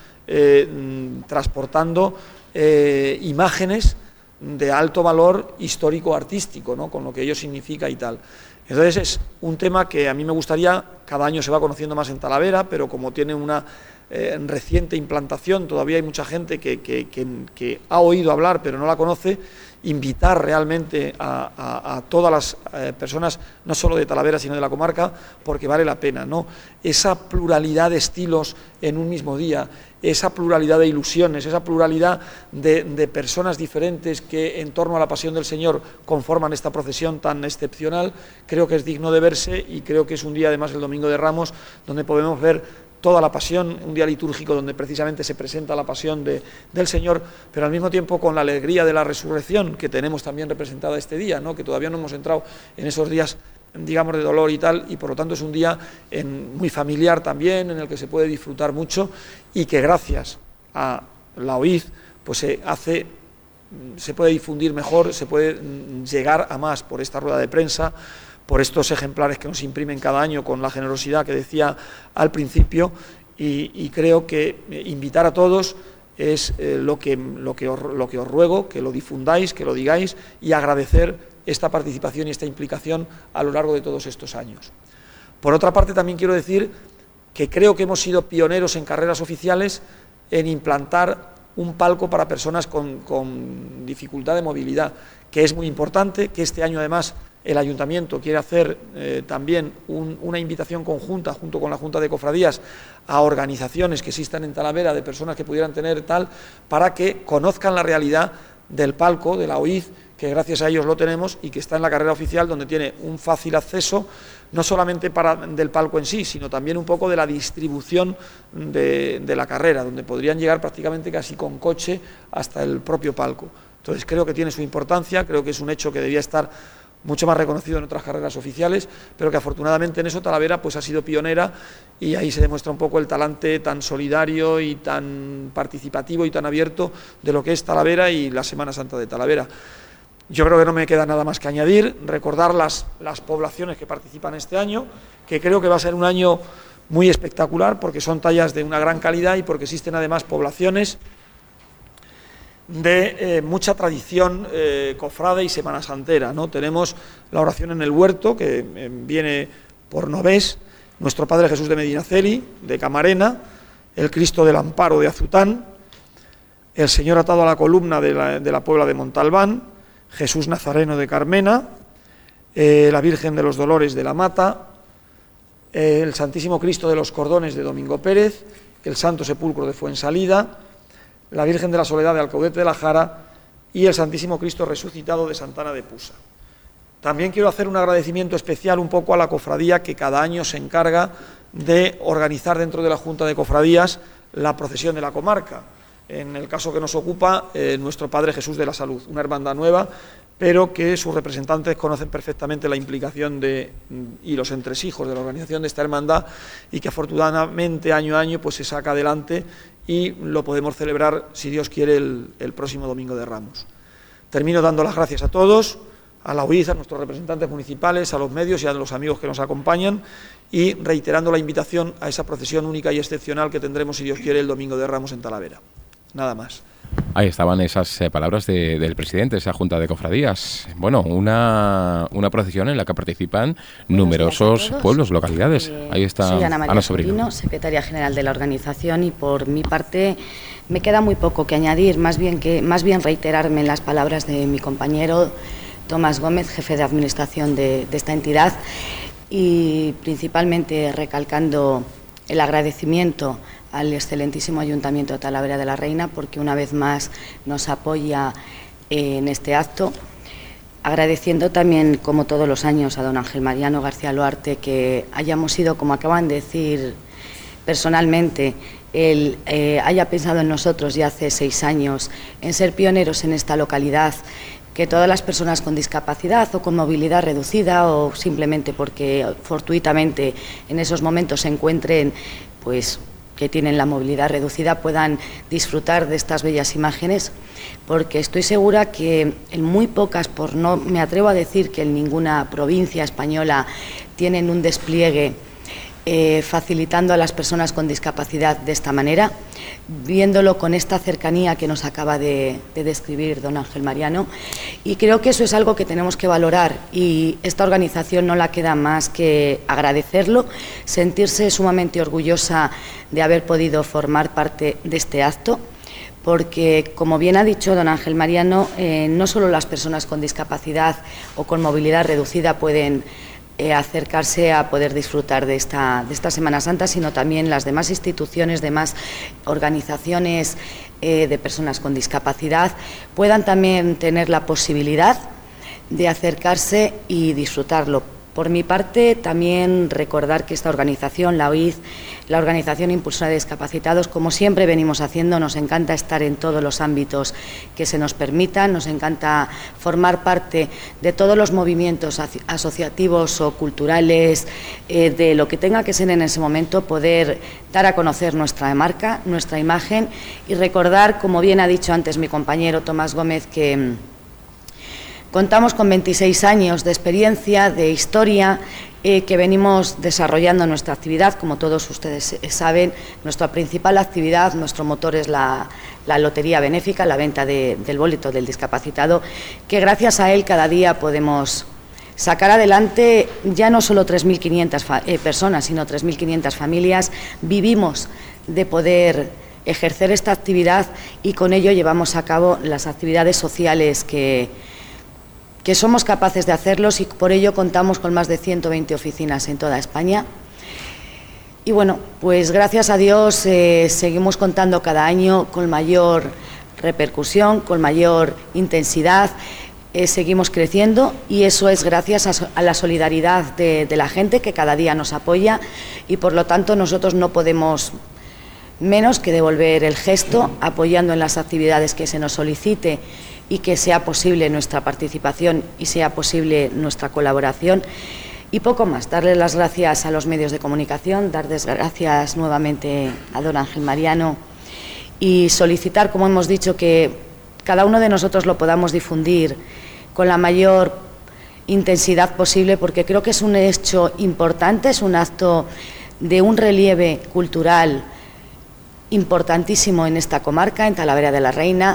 transportando imágenes de alto valor histórico-artístico, ¿no?, con lo que ello significa y tal. Entonces es un tema que a mí me gustaría, cada año se va conociendo más en Talavera, pero como tiene una reciente implantación, todavía hay mucha gente que ha oído hablar pero no la conoce, invitar realmente a todas las personas, no solo de Talavera sino de la comarca, porque vale la pena, ¿no? Esa pluralidad de estilos en un mismo día, esa pluralidad de ilusiones, esa pluralidad de personas diferentes que en torno a la pasión del Señor conforman esta procesión tan excepcional, creo que es digno de verse y creo que es un día, además el Domingo de Ramos, donde podemos ver toda la pasión, un día litúrgico donde precisamente se presenta la pasión del Señor, pero al mismo tiempo con la alegría de la resurrección que tenemos también representada este día, ¿no?, que todavía no hemos entrado en esos días, digamos, de dolor y tal, y por lo tanto es un día muy familiar también, en el que se puede disfrutar mucho y que gracias a la OID pues se puede difundir mejor, se puede llegar a más por esta rueda de prensa, por estos ejemplares que nos imprimen cada año con la generosidad que decía al principio, y creo que invitar a todos es lo que os ruego, que lo difundáis, que lo digáis, y agradecer esta participación y esta implicación a lo largo de todos estos años. Por otra parte, también quiero decir que creo que hemos sido pioneros en carreras oficiales en implantar un palco para personas con dificultad de movilidad, que es muy importante, que este año además el Ayuntamiento quiere hacer también una invitación conjunta, junto con la Junta de Cofradías, a organizaciones que existan en Talavera, de personas que pudieran tener tal, para que conozcan la realidad del palco, de la OID, que gracias a ellos lo tenemos y que está en la carrera oficial, donde tiene un fácil acceso, no solamente del palco en sí, sino también un poco de la distribución de la carrera, donde podrían llegar prácticamente casi con coche hasta el propio palco. Entonces creo que tiene su importancia, creo que es un hecho que debía estar mucho más reconocido en otras carreras oficiales, pero que afortunadamente en eso Talavera pues ha sido pionera, y ahí se demuestra un poco el talante tan solidario y tan participativo y tan abierto de lo que es Talavera y la Semana Santa de Talavera. Yo creo que no me queda nada más que añadir, recordar las poblaciones que participan este año, que creo que va a ser un año muy espectacular porque son tallas de una gran calidad y porque existen además poblaciones de mucha tradición cofrade y semana santera, ¿no? Tenemos la oración en el huerto, que viene por Novés, nuestro Padre Jesús de Medinaceli, de Camarena, el Cristo del Amparo de Azután, el Señor atado a la columna de la Puebla de Montalbán, Jesús Nazareno de Carmena, la Virgen de los Dolores de la Mata, el Santísimo Cristo de los Cordones de Domingo Pérez, el Santo Sepulcro de Fuensalida, la Virgen de la Soledad de Alcaudete de la Jara y el Santísimo Cristo Resucitado de Santana de Pusa. También quiero hacer un agradecimiento especial un poco a la cofradía que cada año se encarga de organizar dentro de la Junta de Cofradías la procesión de la comarca. En el caso que nos ocupa, nuestro Padre Jesús de la Salud, una hermandad nueva, pero que sus representantes conocen perfectamente la implicación y los entresijos de la organización de esta hermandad, y que afortunadamente año a año pues se saca adelante y lo podemos celebrar, si Dios quiere, el próximo Domingo de Ramos. Termino dando las gracias a todos, a la UIZ, a nuestros representantes municipales, a los medios y a los amigos que nos acompañan, y reiterando la invitación a esa procesión única y excepcional que tendremos, si Dios quiere, el Domingo de Ramos en Talavera. Nada más. Ahí estaban esas palabras del presidente de esa Junta de Cofradías. Bueno, una procesión en la que participan numerosos pueblos, localidades. Ahí está soy Ana María Ana Sobrino, secretaria general de la organización, y por mi parte me queda muy poco que añadir, más bien reiterarme en las palabras de mi compañero Tomás Gómez, jefe de administración de esta entidad, y principalmente recalcando el agradecimiento al excelentísimo Ayuntamiento de Talavera de la Reina, porque una vez más nos apoya en este acto, agradeciendo también, como todos los años, a don Ángel Mariano García Loarte, que hayamos sido, como acaban de decir personalmente, él haya pensado en nosotros ya hace 6 años en ser pioneros en esta localidad, que todas las personas con discapacidad o con movilidad reducida, o simplemente porque fortuitamente en esos momentos se encuentren pues que tienen la movilidad reducida, puedan disfrutar de estas bellas imágenes, porque estoy segura que en muy pocas, me atrevo a decir que en ninguna provincia española tienen un despliegue facilitando a las personas con discapacidad de esta manera, viéndolo con esta cercanía que nos acaba de describir don Ángel Mariano, y creo que eso es algo que tenemos que valorar, y esta organización no la queda más que agradecerlo, sentirse sumamente orgullosa de haber podido formar parte de este acto, porque, como bien ha dicho don Ángel Mariano, no solo las personas con discapacidad o con movilidad reducida pueden acercarse a poder disfrutar de esta Semana Santa, sino también las demás instituciones, demás organizaciones de personas con discapacidad puedan también tener la posibilidad de acercarse y disfrutarlo. Por mi parte, también recordar que esta organización, la OID, la Organización Impulsora de Discapacitados, como siempre venimos haciendo, nos encanta estar en todos los ámbitos que se nos permitan, nos encanta formar parte de todos los movimientos asociativos o culturales, de lo que tenga que ser en ese momento, poder dar a conocer nuestra marca, nuestra imagen, y recordar, como bien ha dicho antes mi compañero Tomás Gómez, que contamos con 26 años de experiencia, de historia, que venimos desarrollando nuestra actividad. Como todos ustedes saben, nuestra principal actividad, nuestro motor es la lotería benéfica, la venta del boleto del discapacitado, que gracias a él cada día podemos sacar adelante ya no solo 3.500 personas, sino 3.500 familias. Vivimos de poder ejercer esta actividad, y con ello llevamos a cabo las actividades sociales que somos capaces de hacerlos, y por ello contamos con más de 120 oficinas en toda España. Y bueno, pues gracias a Dios seguimos contando cada año con mayor repercusión, con mayor intensidad, seguimos creciendo, y eso es gracias a la solidaridad de la gente que cada día nos apoya, y por lo tanto nosotros no podemos menos que devolver el gesto, apoyando en las actividades que se nos solicite y que sea posible nuestra participación y sea posible nuestra colaboración. Y poco más, darles las gracias a los medios de comunicación, darles gracias nuevamente a don Ángel Mariano y solicitar, como hemos dicho, que cada uno de nosotros lo podamos difundir con la mayor intensidad posible, porque creo que es un hecho importante, es un acto de un relieve cultural importantísimo en esta comarca, en Talavera de la Reina,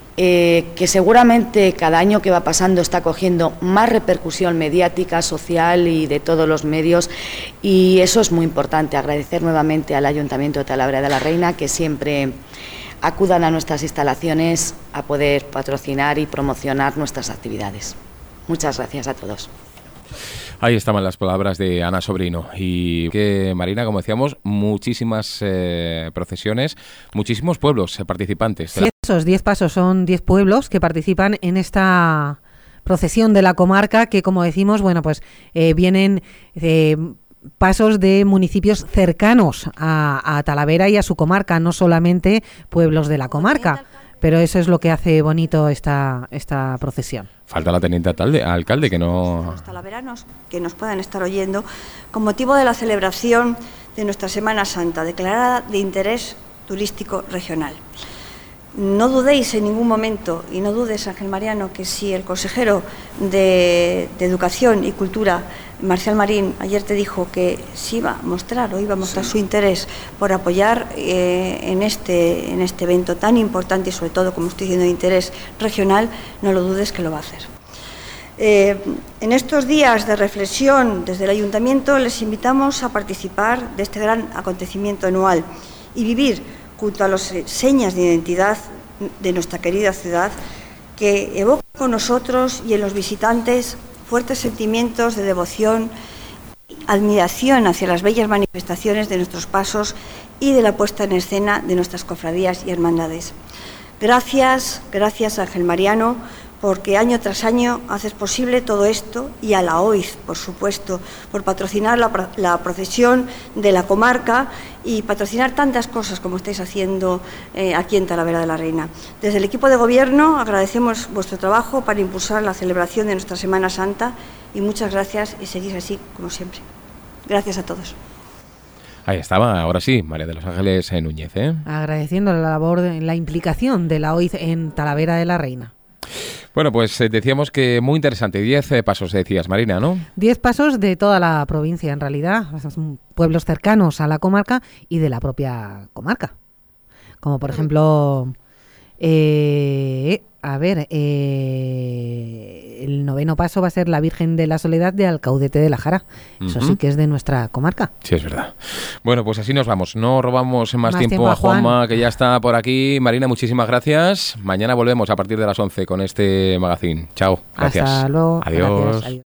que seguramente cada año que va pasando está cogiendo más repercusión mediática, social y de todos los medios, y eso es muy importante. Agradecer nuevamente al Ayuntamiento de Talavera de la Reina que siempre acudan a nuestras instalaciones a poder patrocinar y promocionar nuestras actividades. Muchas gracias a todos. Ahí estaban las palabras de Ana Sobrino. Y que, Marina, como decíamos, muchísimas procesiones, muchísimos pueblos participantes. Sí, esos 10 pasos son 10 pueblos que participan en esta procesión de la comarca, que, como decimos, bueno, pues vienen pasos de municipios cercanos a Talavera y a su comarca, no solamente pueblos de la comarca. Pero eso es lo que hace bonito esta procesión. Falta la teniente alcalde que no... Los talaveranos que nos puedan estar oyendo, con motivo de la celebración de nuestra Semana Santa, declarada de interés turístico regional. No dudéis en ningún momento, y no dudes, Ángel Mariano, que si el consejero de Educación y Cultura, Marcial Marín, ayer te dijo que se iba a mostrar su interés por apoyar en este evento tan importante y sobre todo, como estoy diciendo, de interés regional, no lo dudes que lo va a hacer. En estos días de reflexión desde el Ayuntamiento les invitamos a participar de este gran acontecimiento anual y vivir junto a las señas de identidad de nuestra querida ciudad, que evoca con nosotros y en los visitantes fuertes sentimientos de devoción, admiración hacia las bellas manifestaciones de nuestros pasos y de la puesta en escena de nuestras cofradías y hermandades. Gracias, Ángel Mariano, porque año tras año haces posible todo esto, y a la OIZ, por supuesto, por patrocinar la procesión de la comarca y patrocinar tantas cosas como estáis haciendo aquí en Talavera de la Reina. Desde el equipo de gobierno agradecemos vuestro trabajo para impulsar la celebración de nuestra Semana Santa, y muchas gracias, y seguís así como siempre. Gracias a todos. Ahí estaba, ahora sí, María de los Ángeles Núñez. Agradeciendo la labor, la implicación de la OIZ en Talavera de la Reina. Bueno, pues decíamos que muy interesante. 10 pasos, decías, Marina, ¿no? 10 pasos de toda la provincia, en realidad. Son pueblos cercanos a la comarca y de la propia comarca. Como, por ejemplo, el 9º paso va a ser la Virgen de la Soledad de Alcaudete de la Jara. Eso sí que es de nuestra comarca. Sí, es verdad. Bueno, pues así nos vamos. No robamos más tiempo a Juanma, que ya está por aquí. Marina, muchísimas gracias. Mañana volvemos a partir de las 11 con este magazine. Chao. Gracias. Hasta luego. Adiós. Gracias. Adiós.